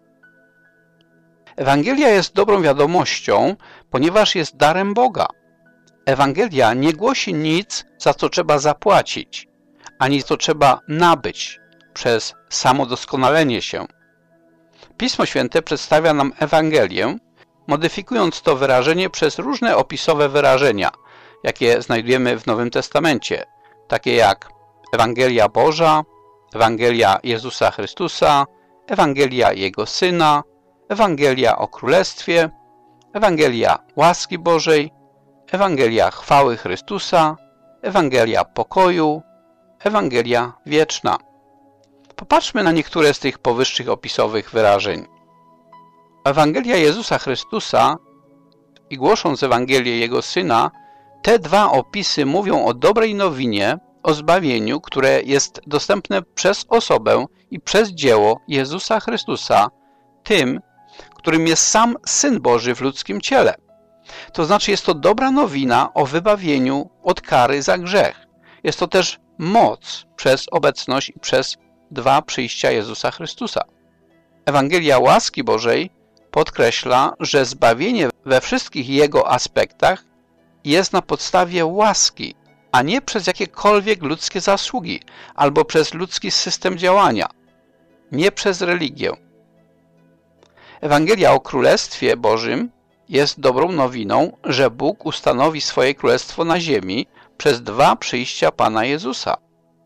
C: Ewangelia jest dobrą wiadomością, ponieważ jest darem Boga. Ewangelia nie głosi nic, za co trzeba zapłacić, ani co trzeba nabyć przez samodoskonalenie się. Pismo Święte przedstawia nam Ewangelię, modyfikując to wyrażenie przez różne opisowe wyrażenia, jakie znajdujemy w Nowym Testamencie, takie jak Ewangelia Boża, Ewangelia Jezusa Chrystusa, Ewangelia Jego Syna, Ewangelia o Królestwie, Ewangelia łaski Bożej, Ewangelia chwały Chrystusa, Ewangelia pokoju, Ewangelia wieczna. Popatrzmy na niektóre z tych powyższych opisowych wyrażeń. Ewangelia Jezusa Chrystusa i głosząc Ewangelię Jego Syna, te dwa opisy mówią o dobrej nowinie, o zbawieniu, które jest dostępne przez osobę i przez dzieło Jezusa Chrystusa, tym, którym jest sam Syn Boży w ludzkim ciele. To znaczy jest to dobra nowina o wybawieniu od kary za grzech. Jest to też moc przez obecność i przez dwa przyjścia Jezusa Chrystusa. Ewangelia łaski Bożej podkreśla, że zbawienie we wszystkich jego aspektach jest na podstawie łaski, a nie przez jakiekolwiek ludzkie zasługi albo przez ludzki system działania, nie przez religię. Ewangelia o Królestwie Bożym jest dobrą nowiną, że Bóg ustanowi swoje królestwo na ziemi przez dwa przyjścia Pana Jezusa.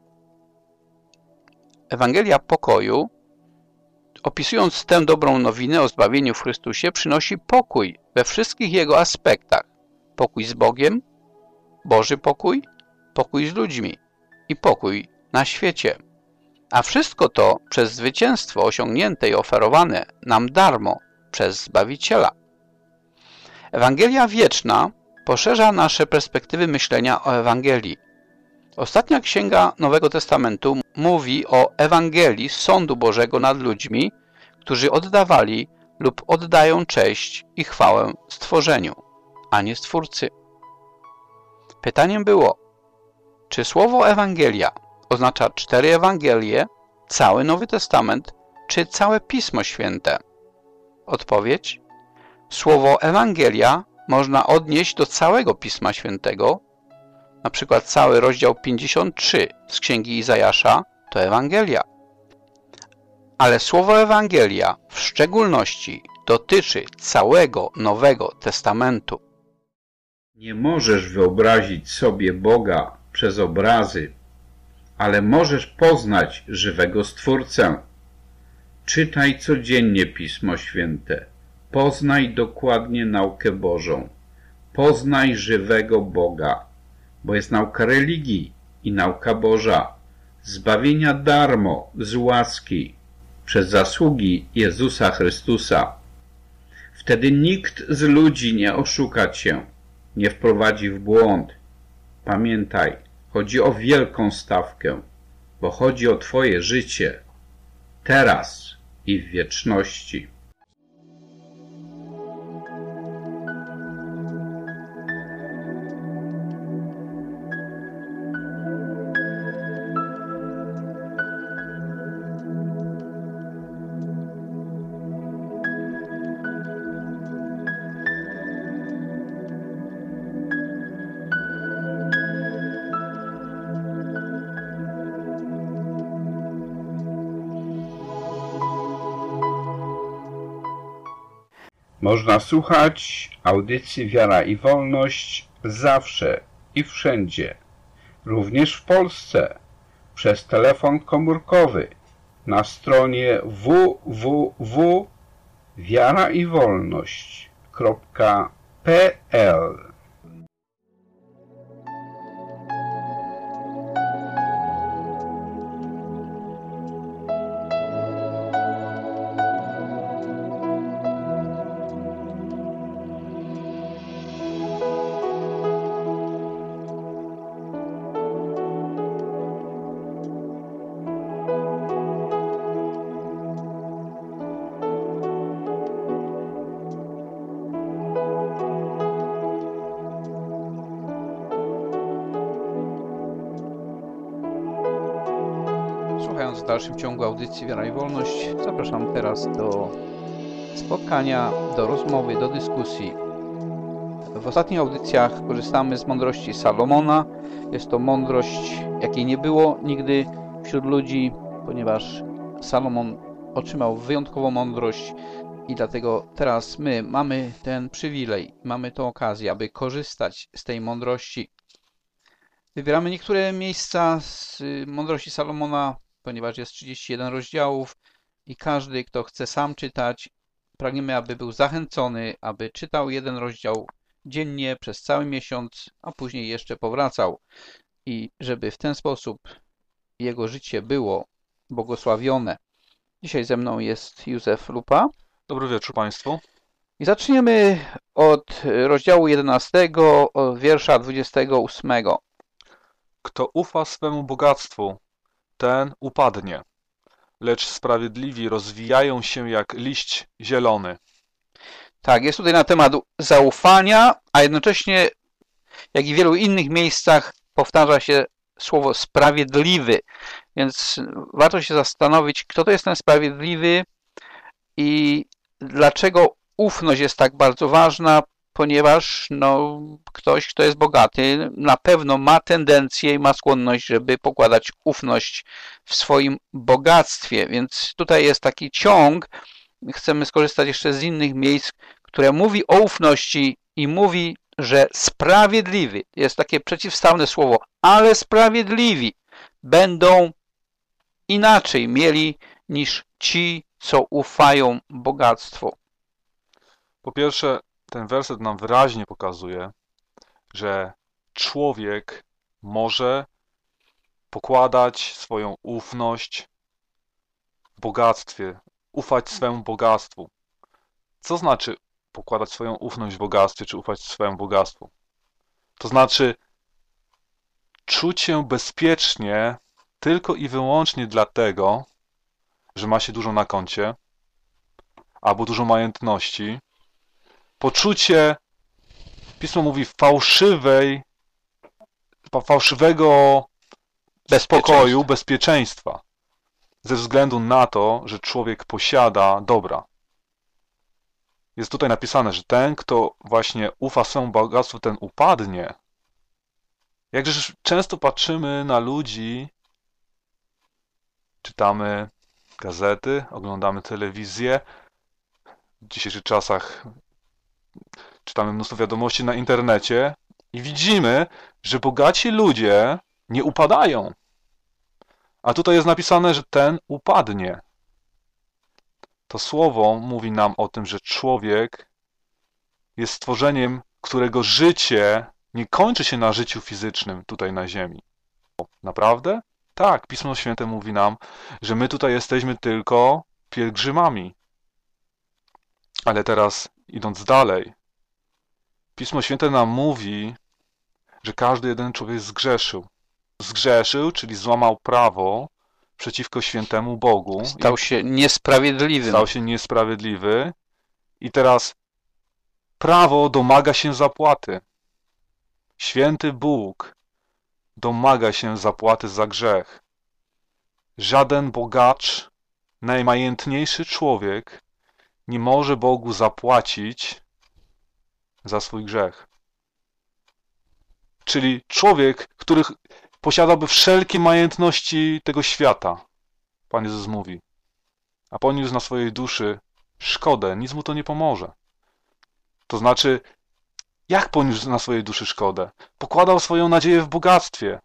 C: Ewangelia pokoju, opisując tę dobrą nowinę o zbawieniu w Chrystusie, przynosi pokój we wszystkich jego aspektach. Pokój z Bogiem, Boży pokój, pokój z ludźmi i pokój na świecie. A wszystko to przez zwycięstwo osiągnięte i oferowane nam darmo przez Zbawiciela. Ewangelia wieczna poszerza nasze perspektywy myślenia o Ewangelii. Ostatnia księga Nowego Testamentu mówi o Ewangelii sądu Bożego nad ludźmi, którzy oddawali lub oddają cześć i chwałę stworzeniu, a nie Stwórcy. Pytaniem było, czy słowo Ewangelia oznacza 4 Ewangelie, cały Nowy Testament, czy całe Pismo Święte? Odpowiedź: słowo Ewangelia można odnieść do całego Pisma Świętego, na przykład cały rozdział 53 z Księgi Izajasza to Ewangelia. Ale słowo Ewangelia w szczególności dotyczy całego Nowego Testamentu.
P: Nie możesz wyobrazić sobie Boga przez obrazy, ale możesz poznać żywego Stwórcę. Czytaj codziennie Pismo Święte. Poznaj dokładnie naukę Bożą. Poznaj żywego Boga, bo jest nauka religii, i nauka Boża, zbawienia darmo z łaski przez zasługi Jezusa Chrystusa. Wtedy nikt z ludzi nie oszuka cię, nie wprowadzi w błąd. Pamiętaj, chodzi o wielką stawkę, bo chodzi o twoje życie, teraz i w wieczności. Można słuchać audycji Wiara i Wolność zawsze i wszędzie, również w Polsce, przez telefon komórkowy na stronie www.wiaraiwolność.pl.
C: Słuchając w dalszym ciągu audycji Wiara i Wolność, zapraszam teraz do spotkania, do rozmowy, do dyskusji. W ostatnich audycjach korzystamy z mądrości Salomona. Jest to mądrość, jakiej nie było nigdy wśród ludzi, ponieważ Salomon otrzymał wyjątkową mądrość i dlatego teraz my mamy ten przywilej, mamy tę okazję, aby korzystać z tej mądrości. Wybieramy niektóre miejsca z mądrości Salomona, ponieważ jest 31 rozdziałów i każdy, kto chce sam czytać, pragniemy, aby był zachęcony, aby czytał jeden rozdział dziennie przez cały miesiąc, a później jeszcze powracał i żeby w ten sposób jego życie było błogosławione. Dzisiaj ze mną jest Józef Lupa.
Q: Dobry wieczór Państwu.
C: I zaczniemy od rozdziału 11, wiersza 28.
Q: Kto ufa swemu bogactwu, ten upadnie, lecz sprawiedliwi rozwijają się jak liść zielony.
C: Tak, jest tutaj na temat zaufania, a jednocześnie, jak i w wielu innych miejscach, powtarza się słowo sprawiedliwy. Więc warto się zastanowić, kto to jest ten sprawiedliwy i dlaczego ufność jest tak bardzo ważna, ponieważ ktoś, kto jest bogaty, na pewno ma tendencję i ma skłonność, żeby pokładać ufność w swoim bogactwie. Więc tutaj jest taki ciąg. Chcemy skorzystać jeszcze z innych miejsc, które mówi o ufności i mówi, że sprawiedliwy, jest takie przeciwstawne słowo, ale sprawiedliwi będą inaczej mieli niż ci, co ufają bogactwu.
Q: Po pierwsze, ten werset nam wyraźnie pokazuje, że człowiek może pokładać swoją ufność w bogactwie, ufać swemu bogactwu. Co znaczy pokładać swoją ufność w bogactwie, czy ufać swemu bogactwu? To znaczy czuć się bezpiecznie tylko i wyłącznie dlatego, że ma się dużo na koncie, albo dużo majątności. Poczucie, Pismo mówi, fałszywego spokoju, bezpieczeństwa, ze względu na to, że człowiek posiada dobra. Jest tutaj napisane, że ten, kto właśnie ufa swemu bogactwu, ten upadnie. Jakże często patrzymy na ludzi, czytamy gazety, oglądamy telewizję. W dzisiejszych czasach czytamy mnóstwo wiadomości na internecie i widzimy, że bogaci ludzie nie upadają. A tutaj jest napisane, że ten upadnie. To słowo mówi nam o tym, że człowiek jest stworzeniem, którego życie nie kończy się na życiu fizycznym tutaj na ziemi. Naprawdę? Tak, Pismo Święte mówi nam, że my tutaj jesteśmy tylko pielgrzymami. Ale teraz, idąc dalej, Pismo Święte nam mówi, że każdy jeden człowiek zgrzeszył. Zgrzeszył, czyli złamał prawo przeciwko świętemu Bogu.
C: Stał się niesprawiedliwy.
Q: Stał się niesprawiedliwy i teraz prawo domaga się zapłaty. Święty Bóg domaga się zapłaty za grzech. Żaden bogacz, najmajętniejszy człowiek nie może Bogu zapłacić za swój grzech. Czyli człowiek, który posiadałby wszelkie majątności tego świata, Pan Jezus mówi, a poniósł na swojej duszy szkodę, nic mu to nie pomoże. To znaczy, jak poniósł na swojej duszy szkodę? Pokładał swoją nadzieję w bogactwie.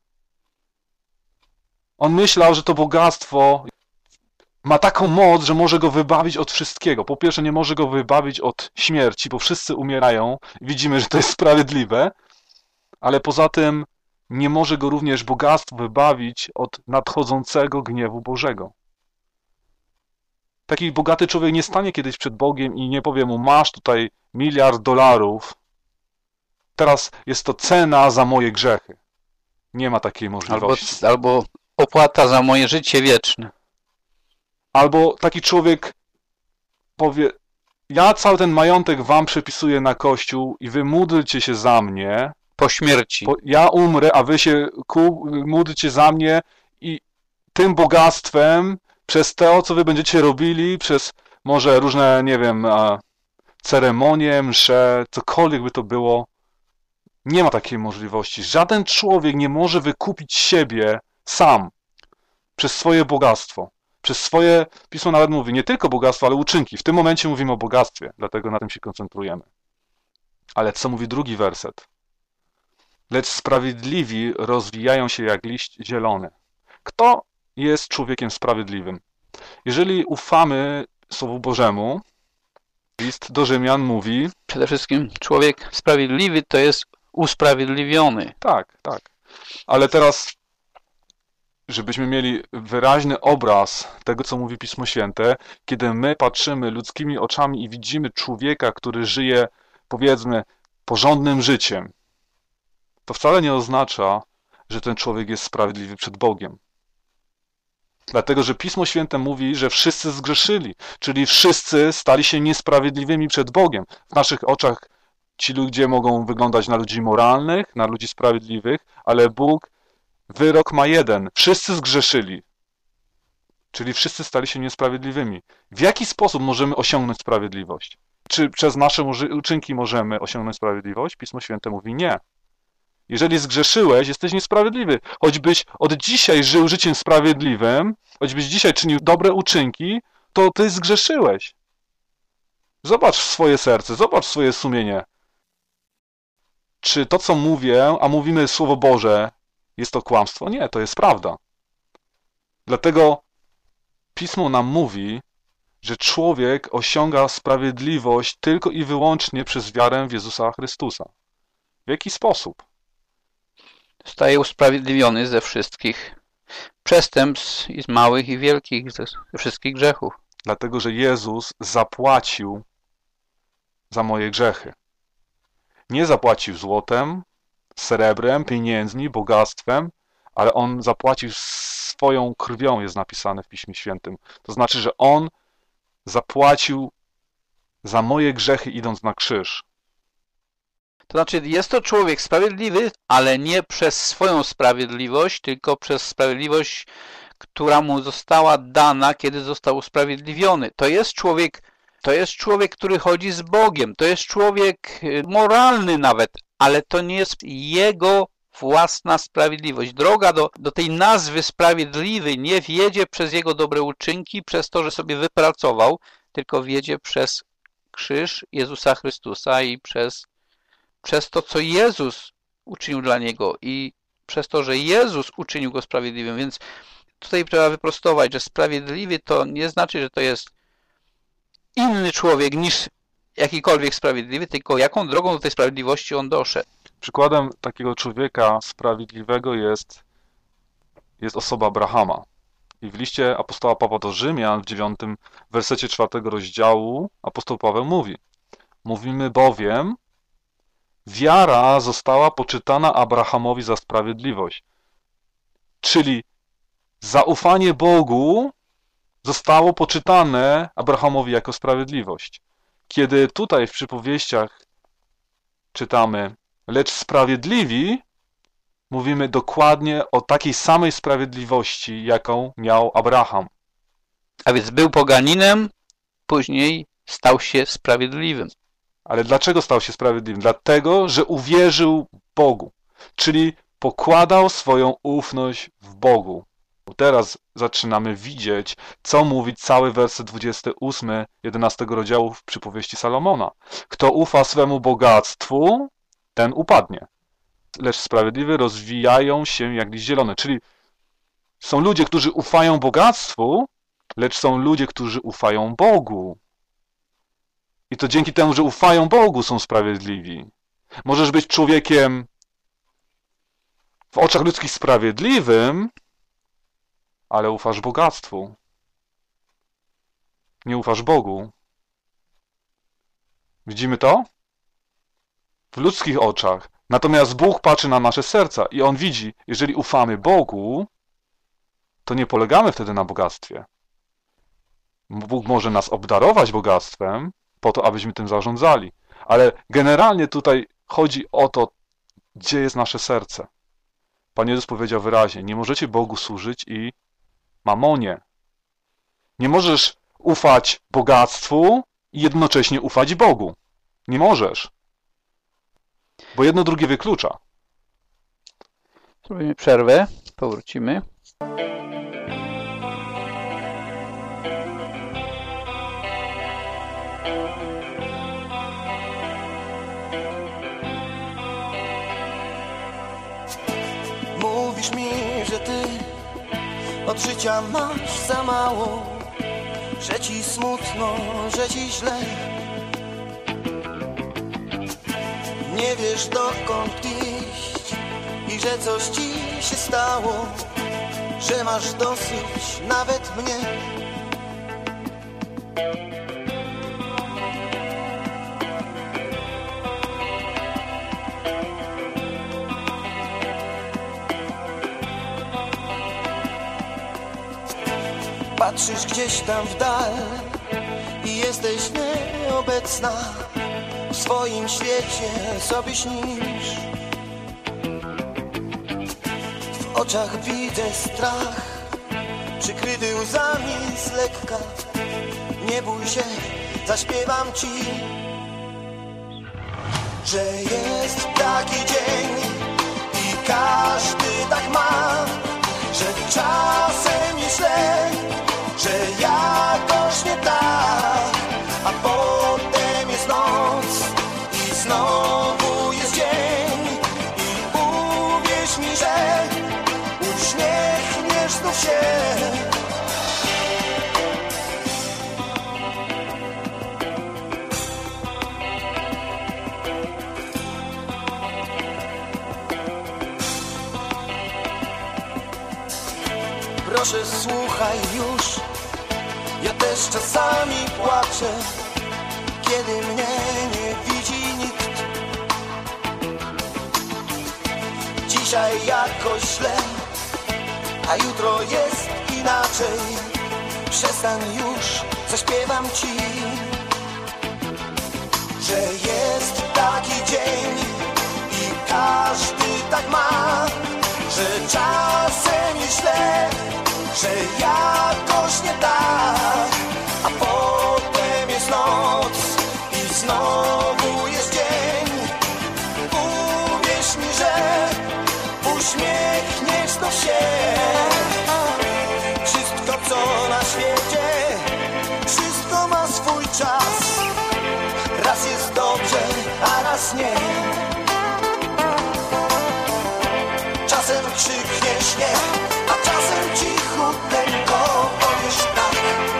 Q: On myślał, że to bogactwo ma taką moc, że może go wybawić od wszystkiego. Po pierwsze, nie może go wybawić od śmierci, bo wszyscy umierają. Widzimy, że to jest sprawiedliwe, ale poza tym nie może go również bogactwo wybawić od nadchodzącego gniewu Bożego. Taki bogaty człowiek nie stanie kiedyś przed Bogiem i nie powie mu: masz tutaj $1 miliard, teraz jest to cena za moje grzechy. Nie ma takiej możliwości.
C: Albo opłata za moje życie wieczne.
Q: Albo taki człowiek powie: ja cały ten majątek wam przepisuję na Kościół i wy módlcie się za mnie.
C: Po śmierci.
Q: Ja umrę, a wy się módlcie za mnie i tym bogactwem, przez to, co wy będziecie robili, przez może różne, nie wiem, ceremonie, msze, cokolwiek by to było, nie ma takiej możliwości. Żaden człowiek nie może wykupić siebie sam przez swoje bogactwo. Przez swoje, Pismo nawet mówi, nie tylko bogactwo, ale uczynki. W tym momencie mówimy o bogactwie, dlatego na tym się koncentrujemy. Ale co mówi drugi werset? Lecz sprawiedliwi rozwijają się jak liść zielony. Kto jest człowiekiem sprawiedliwym? Jeżeli ufamy Słowu Bożemu, list do Rzymian mówi...
C: Przede wszystkim człowiek sprawiedliwy to jest usprawiedliwiony.
Q: Tak, tak. Ale teraz, żebyśmy mieli wyraźny obraz tego, co mówi Pismo Święte, kiedy my patrzymy ludzkimi oczami i widzimy człowieka, który żyje, powiedzmy, porządnym życiem, to wcale nie oznacza, że ten człowiek jest sprawiedliwy przed Bogiem. Dlatego, że Pismo Święte mówi, że wszyscy zgrzeszyli, czyli wszyscy stali się niesprawiedliwymi przed Bogiem. W naszych oczach ci ludzie mogą wyglądać na ludzi moralnych, na ludzi sprawiedliwych, ale Bóg wyrok ma jeden. Wszyscy zgrzeszyli, czyli wszyscy stali się niesprawiedliwymi. W jaki sposób możemy osiągnąć sprawiedliwość? Czy przez nasze uczynki możemy osiągnąć sprawiedliwość? Pismo Święte mówi nie. Jeżeli zgrzeszyłeś, jesteś niesprawiedliwy. Choćbyś od dzisiaj żył życiem sprawiedliwym, choćbyś dzisiaj czynił dobre uczynki, to ty zgrzeszyłeś. Zobacz w swoje serce, zobacz w swoje sumienie. Czy to, co mówię, a mówimy Słowo Boże, jest to kłamstwo? Nie, to jest prawda. Dlatego Pismo nam mówi, że człowiek osiąga sprawiedliwość tylko i wyłącznie przez wiarę w Jezusa Chrystusa. W jaki sposób?
C: Zostaje usprawiedliwiony ze wszystkich przestępstw, i z małych, i wielkich, ze wszystkich grzechów.
Q: Dlatego, że Jezus zapłacił za moje grzechy. Nie zapłacił złotem, srebrem, pieniędzmi, bogactwem, ale On zapłacił swoją krwią, jest napisane w Piśmie Świętym. To znaczy, że On zapłacił za moje grzechy, idąc na krzyż.
C: To znaczy, jest to człowiek sprawiedliwy, ale nie przez swoją sprawiedliwość, tylko przez sprawiedliwość, która mu została dana, kiedy został usprawiedliwiony. To jest człowiek, który chodzi z Bogiem. To jest człowiek moralny nawet, ale to nie jest jego własna sprawiedliwość. Droga do tej nazwy sprawiedliwy nie wiedzie przez jego dobre uczynki, przez to, że sobie wypracował, tylko wiedzie przez krzyż Jezusa Chrystusa i przez to, co Jezus uczynił dla niego i przez to, że Jezus uczynił go sprawiedliwym. Więc tutaj trzeba wyprostować, że sprawiedliwy to nie znaczy, że to jest inny człowiek niż jakikolwiek sprawiedliwy, tylko jaką drogą do tej sprawiedliwości on doszedł.
Q: Przykładem takiego człowieka sprawiedliwego jest jest osoba Abrahama. I w liście apostoła Pawła do Rzymian w 9 wersecie 4 rozdziału apostoł Paweł mówi: mówimy bowiem, wiara została poczytana Abrahamowi za sprawiedliwość. Czyli zaufanie Bogu zostało poczytane Abrahamowi jako sprawiedliwość. Kiedy tutaj w przypowieściach czytamy, lecz sprawiedliwi, mówimy dokładnie o takiej samej sprawiedliwości, jaką miał Abraham.
C: A więc był poganinem, później stał się sprawiedliwym.
Q: Ale dlaczego stał się sprawiedliwym? Dlatego, że uwierzył Bogu, czyli pokładał swoją ufność w Bogu. Teraz zaczynamy widzieć, co mówi cały werset 28, 11 rozdziału w przypowieści Salomona. Kto ufa swemu bogactwu, ten upadnie. Lecz sprawiedliwi rozwijają się jak liść zielony. Czyli są ludzie, którzy ufają bogactwu, lecz są ludzie, którzy ufają Bogu. I to dzięki temu, że ufają Bogu, są sprawiedliwi. Możesz być człowiekiem w oczach ludzkich sprawiedliwym, ale ufasz bogactwu. Nie ufasz Bogu. Widzimy to? W ludzkich oczach. Natomiast Bóg patrzy na nasze serca i On widzi, jeżeli ufamy Bogu, to nie polegamy wtedy na bogactwie. Bóg może nas obdarować bogactwem po to, abyśmy tym zarządzali. Ale generalnie tutaj chodzi o to, gdzie jest nasze serce. Pan Jezus powiedział wyraźnie, nie możecie Bogu służyć i mamonie. Nie możesz ufać bogactwu i jednocześnie ufać Bogu. Nie możesz. Bo jedno drugie wyklucza.
C: Zrobimy przerwę, powrócimy.
R: Mówisz mi, że ty od życia masz za mało, że ci smutno, że ci źle. Nie wiesz dokąd iść i że coś ci się stało, że masz dosyć nawet mnie. Patrzysz gdzieś tam w dal i jesteś nieobecna. W swoim świecie sobie śnisz. W oczach widzę strach, przykryty łzami z lekka. Nie bój się, zaśpiewam ci, że jest taki dzień i każdy tak ma, że czasem jest źle, że jakoś nie tak, a potem jest noc i znowu jest dzień. I uwierz mi, że uśmiechniesz znów się. Proszę, słuchaj już, ja też czasami płaczę, kiedy mnie nie widzi nikt. Dzisiaj jakoś źle, a jutro jest inaczej. Przestań już, zaśpiewam ci, że jest taki dzień i każdy tak ma, że czasem jest źle, że jakoś nie tak, a potem jest noc i znowu jest dzień. Uwierz mi, że uśmiechniesz znów się. Wszystko co na świecie, wszystko ma swój czas. Raz jest dobrze, a raz nie. Czasem krzykniesz nie, a czasem cichuteńko powiesz tak.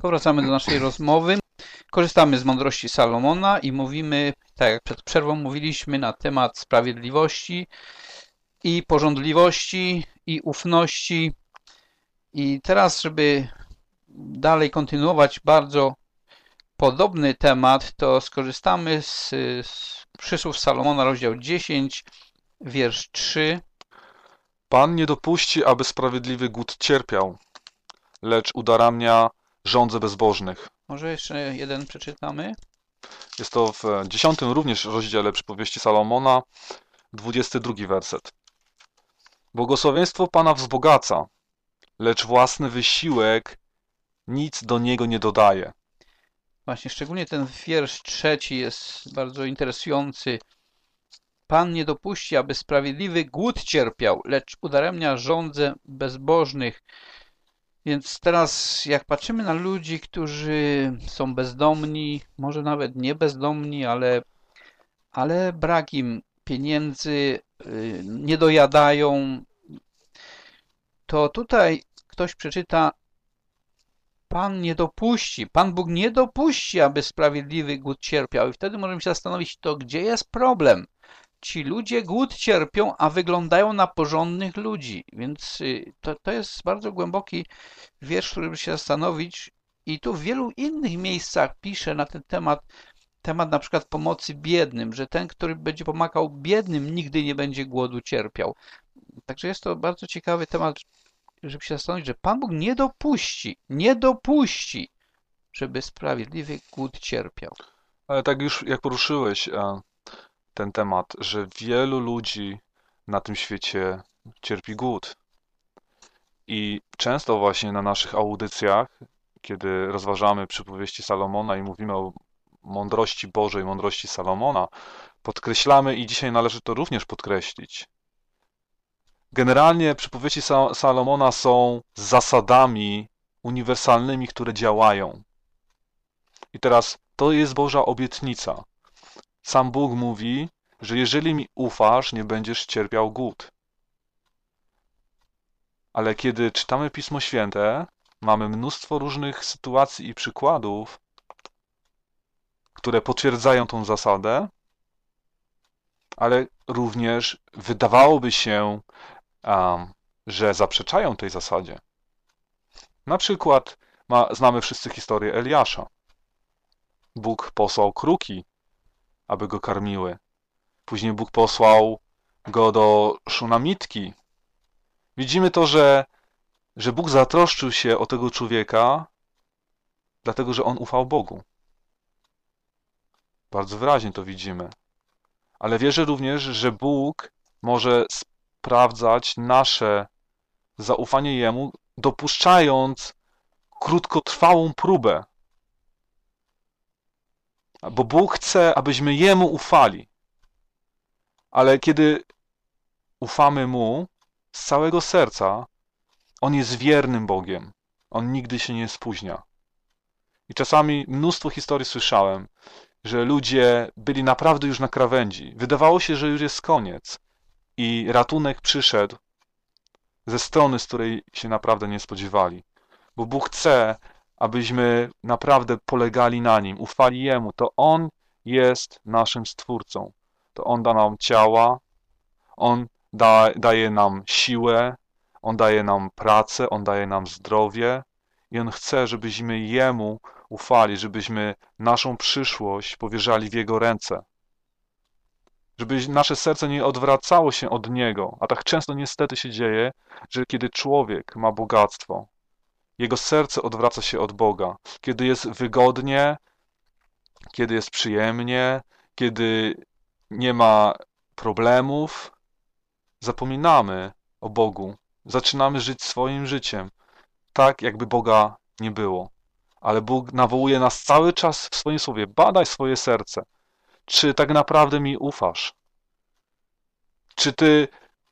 C: Powracamy do naszej rozmowy. Korzystamy z mądrości Salomona i mówimy, tak jak przed przerwą mówiliśmy, na temat sprawiedliwości i pożądliwości i ufności. I teraz, żeby dalej kontynuować bardzo podobny temat, to skorzystamy z przysłów Salomona, rozdział 10, wiersz 3.
Q: Pan nie dopuści, aby sprawiedliwy głód cierpiał, lecz udaramnia żądze bezbożnych.
C: Może jeszcze jeden przeczytamy?
Q: Jest to w 10 również rozdziale przypowieści Salomona, 22 werset. Błogosławieństwo Pana wzbogaca, lecz własny wysiłek nic do niego nie dodaje.
C: Właśnie, szczególnie ten wiersz 3 jest bardzo interesujący. Pan nie dopuści, aby sprawiedliwy głód cierpiał, lecz udaremnia żądze bezbożnych. Więc teraz, jak patrzymy na ludzi, którzy są bezdomni, może nawet nie bezdomni, ale brak im pieniędzy, nie dojadają, to tutaj ktoś przeczyta: Pan nie dopuści, Pan Bóg nie dopuści, aby sprawiedliwy głód cierpiał. I wtedy możemy się zastanowić, to gdzie jest problem? Ci ludzie głód cierpią, a wyglądają na porządnych ludzi. Więc to jest bardzo głęboki wiersz, który by się zastanowić. I tu w wielu innych miejscach pisze na ten temat na przykład pomocy biednym, że ten, który będzie pomagał biednym, nigdy nie będzie głodu cierpiał. Także jest to bardzo ciekawy temat, żeby się zastanowić, że Pan Bóg nie dopuści, żeby sprawiedliwy głód cierpiał.
Q: Ale tak już jak poruszyłeś ten temat, że wielu ludzi na tym świecie cierpi głód. I często właśnie na naszych audycjach, kiedy rozważamy przypowieści Salomona i mówimy o mądrości Bożej, mądrości Salomona, podkreślamy, i dzisiaj należy to również podkreślić, generalnie przypowieści Salomona są zasadami uniwersalnymi, które działają. I teraz to jest Boża obietnica. Sam Bóg mówi, że jeżeli mi ufasz, nie będziesz cierpiał głód. Ale kiedy czytamy Pismo Święte, mamy mnóstwo różnych sytuacji i przykładów, które potwierdzają tą zasadę, ale również wydawałoby się, że zaprzeczają tej zasadzie. Na przykład znamy wszyscy historię Eliasza. Bóg posłał kruki, aby go karmiły. Później Bóg posłał go do Szunamitki. Widzimy to, że Bóg zatroszczył się o tego człowieka, dlatego że on ufał Bogu. Bardzo wyraźnie to widzimy. Ale wierzę również, że Bóg może sprawdzać nasze zaufanie Jemu, dopuszczając krótkotrwałą próbę. Bo Bóg chce, abyśmy Jemu ufali. Ale kiedy ufamy Mu z całego serca, On jest wiernym Bogiem. On nigdy się nie spóźnia. I czasami mnóstwo historii słyszałem, że ludzie byli naprawdę już na krawędzi. Wydawało się, że już jest koniec. I ratunek przyszedł ze strony, z której się naprawdę nie spodziewali. Bo Bóg chce, abyśmy naprawdę polegali na Nim, ufali Jemu. To On jest naszym Stwórcą. To On da nam ciała, On daje nam siłę, On daje nam pracę, On daje nam zdrowie i On chce, żebyśmy Jemu ufali, żebyśmy naszą przyszłość powierzali w Jego ręce. Żeby nasze serce nie odwracało się od Niego, a tak często niestety się dzieje, że kiedy człowiek ma bogactwo, jego serce odwraca się od Boga. Kiedy jest wygodnie, kiedy jest przyjemnie, kiedy nie ma problemów, zapominamy o Bogu. Zaczynamy żyć swoim życiem, tak jakby Boga nie było. Ale Bóg nawołuje nas cały czas w swoim słowie. Badaj swoje serce. Czy tak naprawdę mi ufasz? Czy ty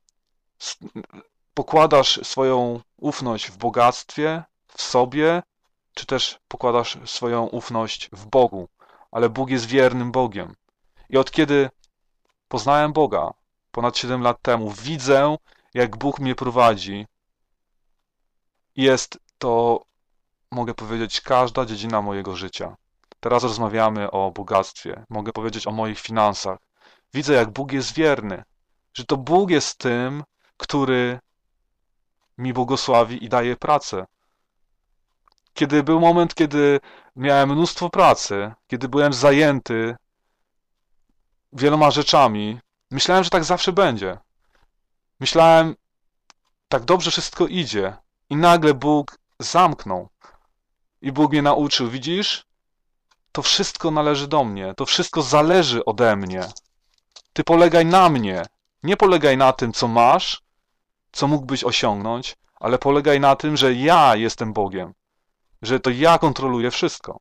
Q: pokładasz swoją ufność w bogactwie, w sobie, czy też pokładasz swoją ufność w Bogu? Ale Bóg jest wiernym Bogiem. I od kiedy poznałem Boga ponad 7 lat temu, widzę, jak Bóg mnie prowadzi. Jest to mogę powiedzieć, każda dziedzina mojego życia. Teraz rozmawiamy o bogactwie. Mogę powiedzieć o moich finansach. Widzę, jak Bóg jest wierny. Że to Bóg jest tym, który mi błogosławi i daje pracę. Kiedy był moment, kiedy miałem mnóstwo pracy, kiedy byłem zajęty wieloma rzeczami, myślałem, że tak zawsze będzie. Myślałem, tak dobrze wszystko idzie. I nagle Bóg zamknął. I Bóg mnie nauczył, widzisz? To wszystko należy do mnie. To wszystko zależy ode mnie. Ty polegaj na mnie. Nie polegaj na tym, co masz, co mógłbyś osiągnąć, ale polegaj na tym, że ja jestem Bogiem. Że to ja kontroluję wszystko.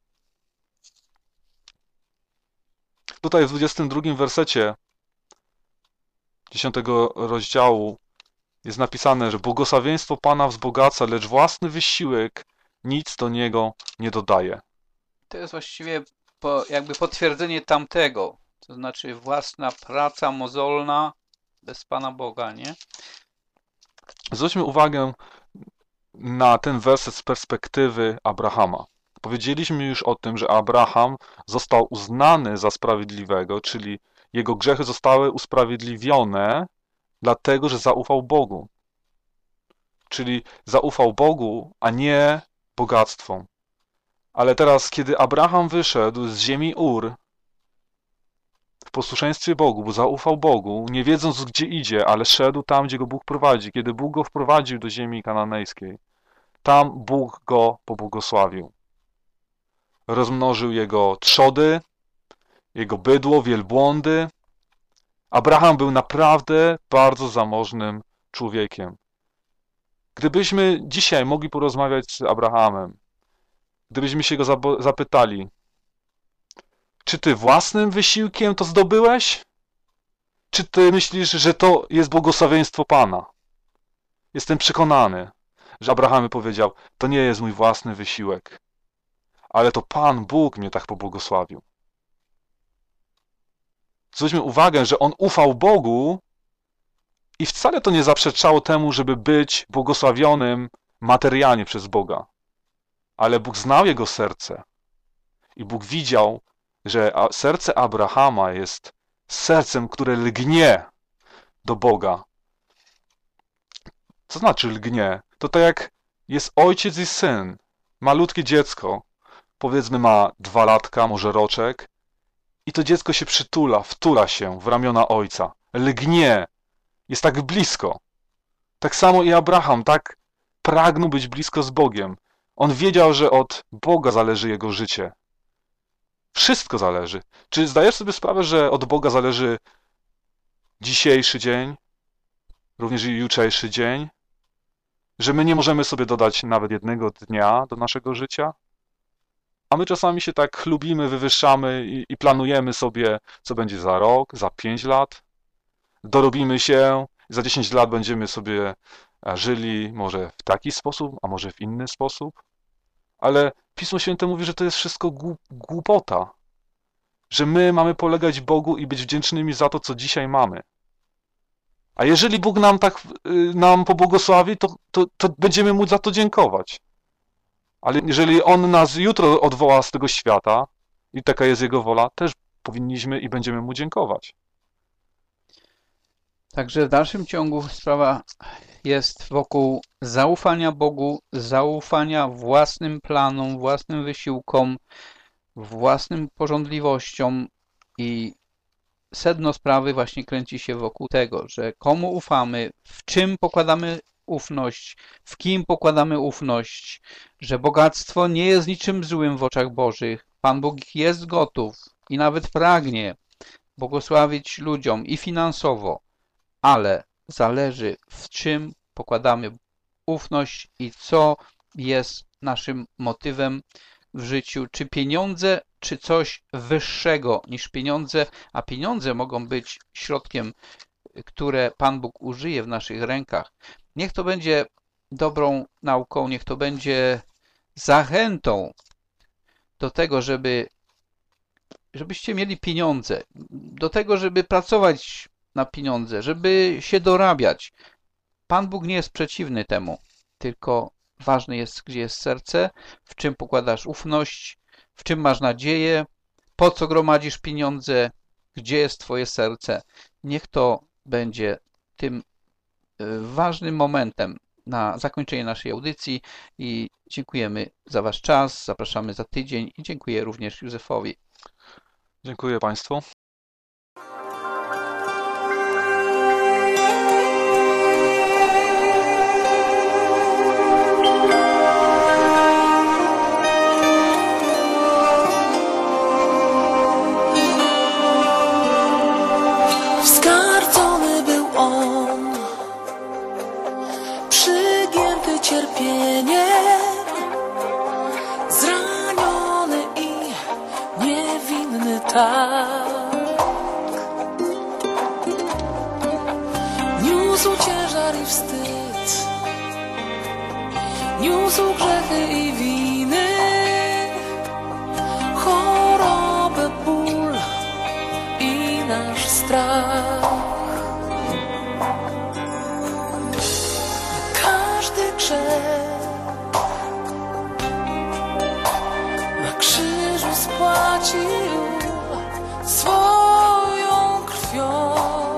Q: Tutaj w 22 wersecie 10 rozdziału jest napisane, że błogosławieństwo Pana wzbogaca, lecz własny wysiłek nic do niego nie dodaje.
C: To jest właściwie jakby potwierdzenie tamtego. To znaczy własna praca mozolna bez Pana Boga, nie?
Q: Zwróćmy uwagę na ten werset z perspektywy Abrahama. Powiedzieliśmy już o tym, że Abraham został uznany za sprawiedliwego, czyli jego grzechy zostały usprawiedliwione, dlatego że zaufał Bogu. Czyli zaufał Bogu, a nie bogactwom. Ale teraz, kiedy Abraham wyszedł z ziemi Ur, w posłuszeństwie Bogu, bo zaufał Bogu, nie wiedząc gdzie idzie, ale szedł tam, gdzie go Bóg prowadzi. Kiedy Bóg go wprowadził do ziemi kananejskiej, tam Bóg go pobłogosławił. Rozmnożył jego trzody, jego bydło, wielbłądy. Abraham był naprawdę bardzo zamożnym człowiekiem. Gdybyśmy dzisiaj mogli porozmawiać z Abrahamem, gdybyśmy się go zapytali, czy ty własnym wysiłkiem to zdobyłeś? Czy ty myślisz, że to jest błogosławieństwo Pana? Jestem przekonany, że Abraham powiedział, to nie jest mój własny wysiłek, ale to Pan Bóg mnie tak pobłogosławił. Zwróćmy uwagę, że on ufał Bogu i wcale to nie zaprzeczało temu, żeby być błogosławionym materialnie przez Boga. Ale Bóg znał jego serce i Bóg widział, że serce Abrahama jest sercem, które lgnie do Boga. Co znaczy lgnie? To tak jak jest ojciec i syn, malutkie dziecko, powiedzmy ma 2 latka, może roczek, i to dziecko się przytula, wtula się w ramiona ojca, lgnie, jest tak blisko. Tak samo i Abraham, tak pragnął być blisko z Bogiem. On wiedział, że od Boga zależy jego życie. Wszystko zależy. Czy zdajesz sobie sprawę, że od Boga zależy dzisiejszy dzień, również i jutrzejszy dzień? Że my nie możemy sobie dodać nawet jednego dnia do naszego życia? A my czasami się tak chlubimy, wywyższamy i planujemy sobie, co będzie za rok, za 5 lat. Dorobimy się, za 10 lat będziemy sobie żyli może w taki sposób, a może w inny sposób. Ale Pismo Święte mówi, że to jest wszystko głupota. Że my mamy polegać Bogu i być wdzięcznymi za to, co dzisiaj mamy. A jeżeli Bóg nam pobłogosławi, to będziemy Mu za to dziękować. Ale jeżeli On nas jutro odwoła z tego świata i taka jest Jego wola, też powinniśmy i będziemy Mu dziękować.
C: Także w dalszym ciągu sprawa jest wokół zaufania Bogu, zaufania własnym planom, własnym wysiłkom, własnym pożądliwościom i sedno sprawy właśnie kręci się wokół tego, że komu ufamy, w czym pokładamy ufność, w kim pokładamy ufność, że bogactwo nie jest niczym złym w oczach Bożych. Pan Bóg jest gotów i nawet pragnie błogosławić ludziom i finansowo, ale zależy w czym pokładamy ufność i co jest naszym motywem w życiu, czy pieniądze, czy coś wyższego niż pieniądze, a pieniądze mogą być środkiem, które Pan Bóg użyje w naszych rękach. Niech to będzie dobrą nauką, niech to będzie zachętą do tego, żebyście mieli pieniądze, do tego, żeby pracować na pieniądze, żeby się dorabiać. Pan Bóg nie jest przeciwny temu, tylko ważne jest, gdzie jest serce, w czym pokładasz ufność, w czym masz nadzieję, po co gromadzisz pieniądze, gdzie jest twoje serce. Niech to będzie tym ważnym momentem na zakończenie naszej audycji i dziękujemy za wasz czas, zapraszamy za tydzień i dziękuję również Józefowi.
Q: Dziękuję Państwu.
G: Zgardzony był on, przygięty cierpieniem, zraniony i niewinny tak. Niósł ciężar i wstyd, niósł grzechy i winy, chorobę, ból i nasz strach. Każdy grzech na krzyżu spłacił swoją krwią.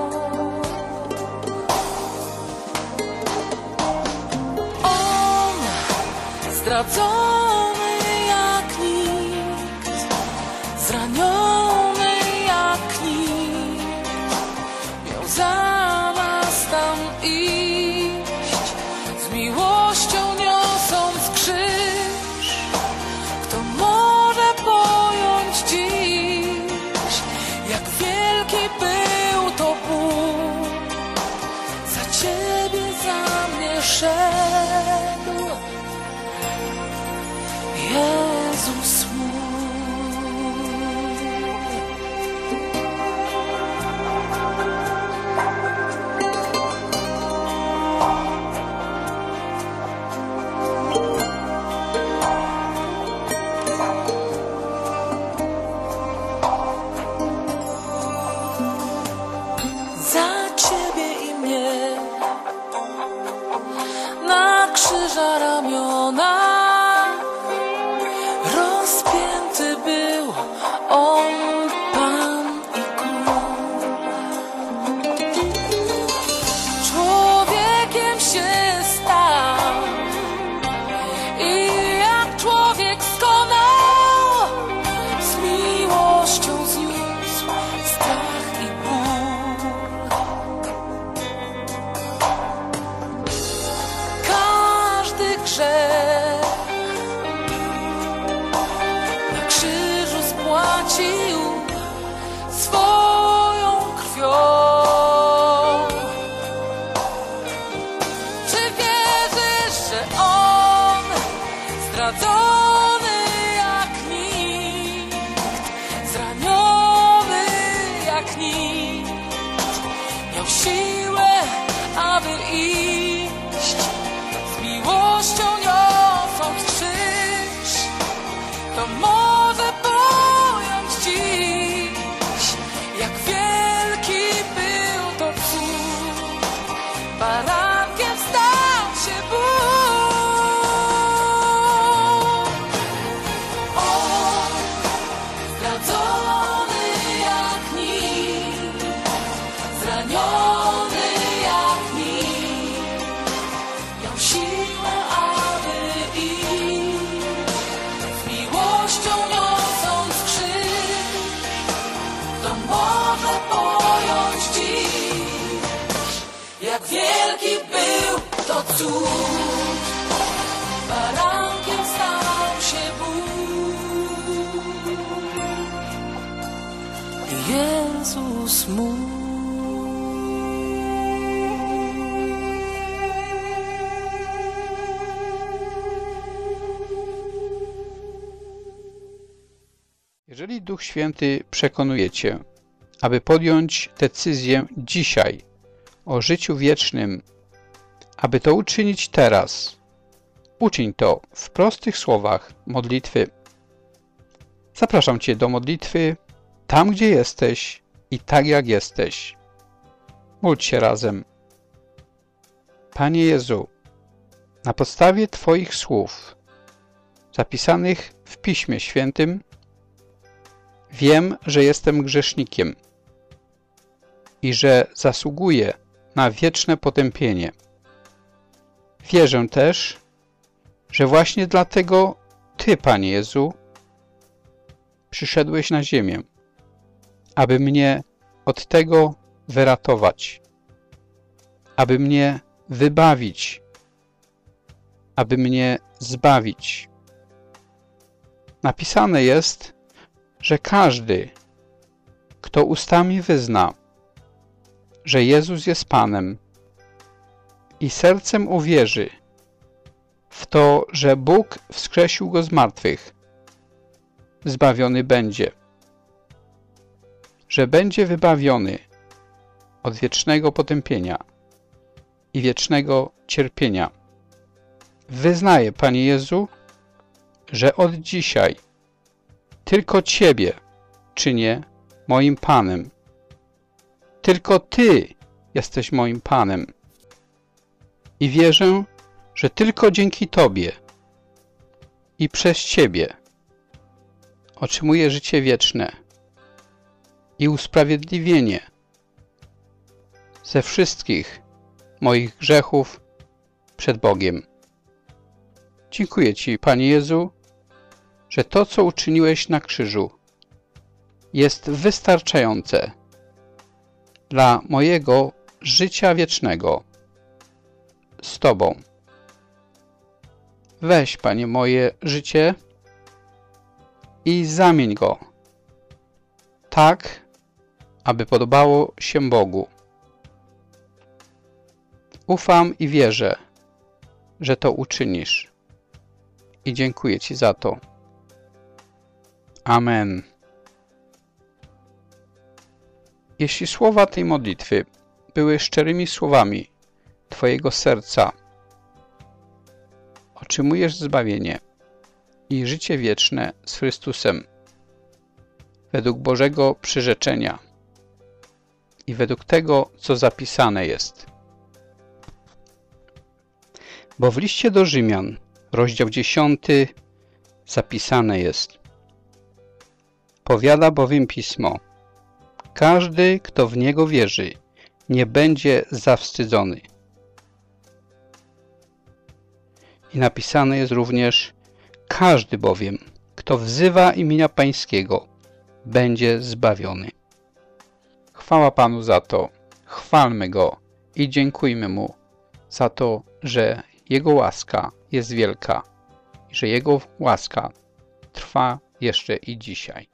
G: On zdradzony jak nikt, zraniony jak nikt, miał za nas tam iść, z miłością niosąc krzyż. Kto może pojąć dziś, jak wielki był to ból, za ciebie, za mnie szedł Jezus mój. Za ciebie i mnie na krzyża ramiona rozpięty był on, Pan i Król. Człowiekiem się stał i jak człowiek skonał, z miłością zniósł strach i ból. Każdy grzech na krzyżu spłacił swoją krwią. Czy wierzysz, że on zdradzony jak nikt, zraniony jak nikt, miał siłę, aby iść, z miłością niosąc krzyż? To może pojąć dziś, jak wielki był to cud. Barankiem stał się Bóg. On zdradzony jak nikt, zraniony jak nikt, miał siłę, aby iść, z miłością niosąc krzyż. To może pojąć dziś, jak wielki był to cud. Barankiem stał się Bóg, Jezus mój.
C: Jeżeli Duch Święty przekonuje cię, aby podjąć decyzję dzisiaj o życiu wiecznym, aby to uczynić teraz, uczyń to w prostych słowach modlitwy. Zapraszam cię do modlitwy tam, gdzie jesteś i tak, jak jesteś. Módl się razem. Panie Jezu, Na podstawie Twoich słów, zapisanych w Piśmie Świętym, wiem, że jestem grzesznikiem i że zasługuję na wieczne potępienie. Wierzę też, że właśnie dlatego Ty, Panie Jezu, przyszedłeś na ziemię, aby mnie od tego wyratować, aby mnie wybawić, aby mnie zbawić. Napisane jest, że każdy, kto ustami wyzna, że Jezus jest Panem i sercem uwierzy w to, że Bóg wskrzesił Go z martwych, zbawiony będzie. Że będzie wybawiony od wiecznego potępienia i wiecznego cierpienia. Wyznaję, Panie Jezu, że od dzisiaj tylko Ciebie czynię moim Panem. Tylko Ty jesteś moim Panem. I wierzę, że tylko dzięki Tobie i przez Ciebie otrzymuję życie wieczne i usprawiedliwienie ze wszystkich moich grzechów przed Bogiem. Dziękuję Ci, Panie Jezu, że to, co uczyniłeś na krzyżu, jest wystarczające dla mojego życia wiecznego z Tobą. Weź, Panie, moje życie i zamień go tak, aby podobało się Bogu. Ufam i wierzę, że to uczynisz. I dziękuję Ci za to. Amen. Jeśli słowa tej modlitwy były szczerymi słowami Twojego serca, otrzymujesz zbawienie i życie wieczne z Chrystusem według Bożego przyrzeczenia i według tego, co zapisane jest. Bo w liście do Rzymian, rozdział 10, zapisane jest: powiada bowiem Pismo, każdy, kto w Niego wierzy, nie będzie zawstydzony. I napisane jest również: każdy bowiem, kto wzywa imienia Pańskiego, będzie zbawiony. Chwała Panu za to, chwalmy Go i dziękujmy Mu za to, że Jego łaska jest wielka i że Jego łaska trwa jeszcze i dzisiaj.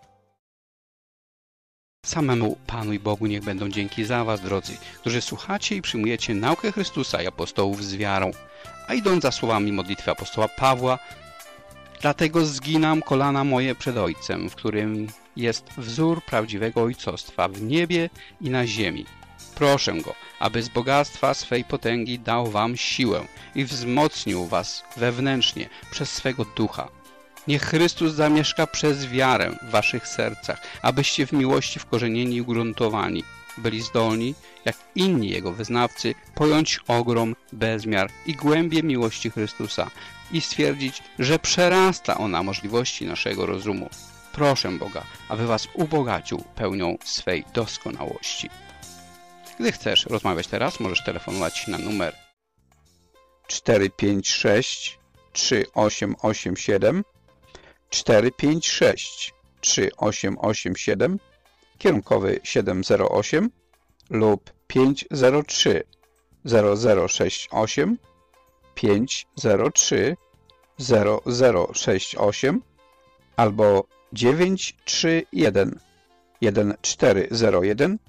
C: Samemu Panu i Bogu niech będą dzięki za Was, drodzy, którzy słuchacie i przyjmujecie naukę Chrystusa i apostołów z wiarą, a idąc za słowami modlitwy apostoła Pawła, dlatego zginam kolana moje przed Ojcem, w którym jest wzór prawdziwego ojcostwa w niebie i na ziemi. Proszę Go, aby z bogactwa swej potęgi dał Wam siłę i wzmocnił Was wewnętrznie przez swego Ducha. Niech Chrystus zamieszka przez wiarę w Waszych sercach, abyście w miłości wkorzenieni i ugruntowani byli zdolni, jak inni Jego wyznawcy, pojąć ogrom, bezmiar i głębię miłości Chrystusa i stwierdzić, że przerasta ona możliwości naszego rozumu. Proszę Boga, aby Was ubogacił pełnią swej doskonałości. Gdy chcesz rozmawiać teraz, możesz telefonować na numer 456 3887 456 3887, kierunkowy 708 lub 503 0068 503 0068 albo 931 1401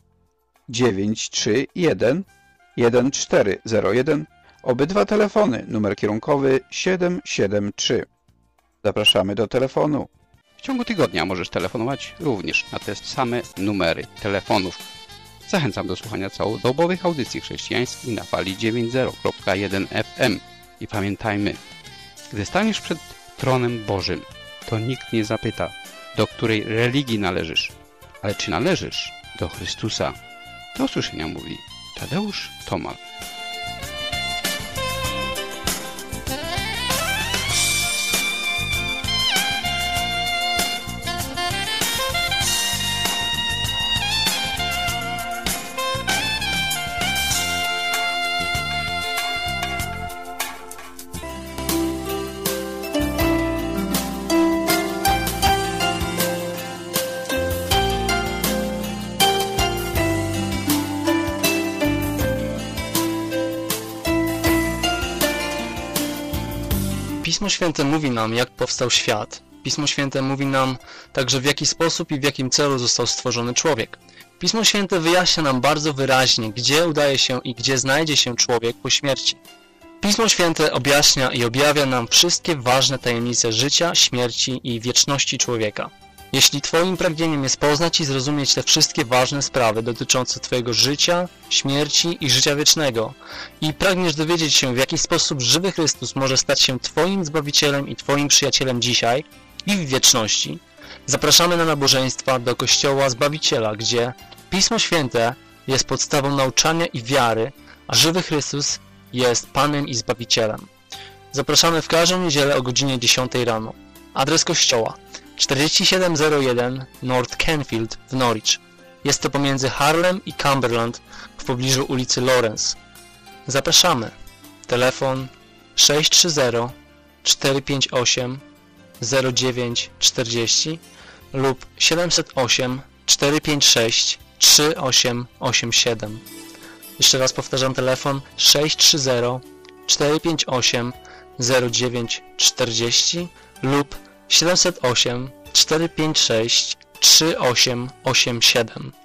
C: 931 1401. Obydwa telefony, numer kierunkowy 773. Zapraszamy do telefonu. W ciągu tygodnia możesz telefonować również na te same numery telefonów. Zachęcam do słuchania całodobowych audycji chrześcijańskich na fali 90.1 FM. I pamiętajmy, gdy staniesz przed tronem Bożym, to nikt nie zapyta, do której religii należysz, ale czy należysz do Chrystusa. Do usłyszenia mówi Tadeusz Tomal.
S: Pismo Święte mówi nam, jak powstał świat. Pismo Święte mówi nam także, w jaki sposób i w jakim celu został stworzony człowiek. Pismo Święte wyjaśnia nam bardzo wyraźnie, gdzie udaje się i gdzie znajdzie się człowiek po śmierci. Pismo Święte objaśnia i objawia nam wszystkie ważne tajemnice życia, śmierci i wieczności człowieka. Jeśli Twoim pragnieniem jest poznać i zrozumieć te wszystkie ważne sprawy dotyczące Twojego życia, śmierci i życia wiecznego i pragniesz dowiedzieć się, w jaki sposób żywy Chrystus może stać się Twoim Zbawicielem i Twoim przyjacielem dzisiaj i w wieczności, zapraszamy na nabożeństwa do Kościoła Zbawiciela, gdzie Pismo Święte jest podstawą nauczania i wiary, a żywy Chrystus jest Panem i Zbawicielem. Zapraszamy w każdą niedzielę o godzinie 10 rano. Adres kościoła: 4701 North Canfield w Norwich. Jest to pomiędzy Harlem i Cumberland w pobliżu ulicy Lawrence. Zapraszamy. Telefon 630 458 0940 lub 708 456 3887. Jeszcze raz powtarzam, telefon 630 458 0940 lub 708 456 3887.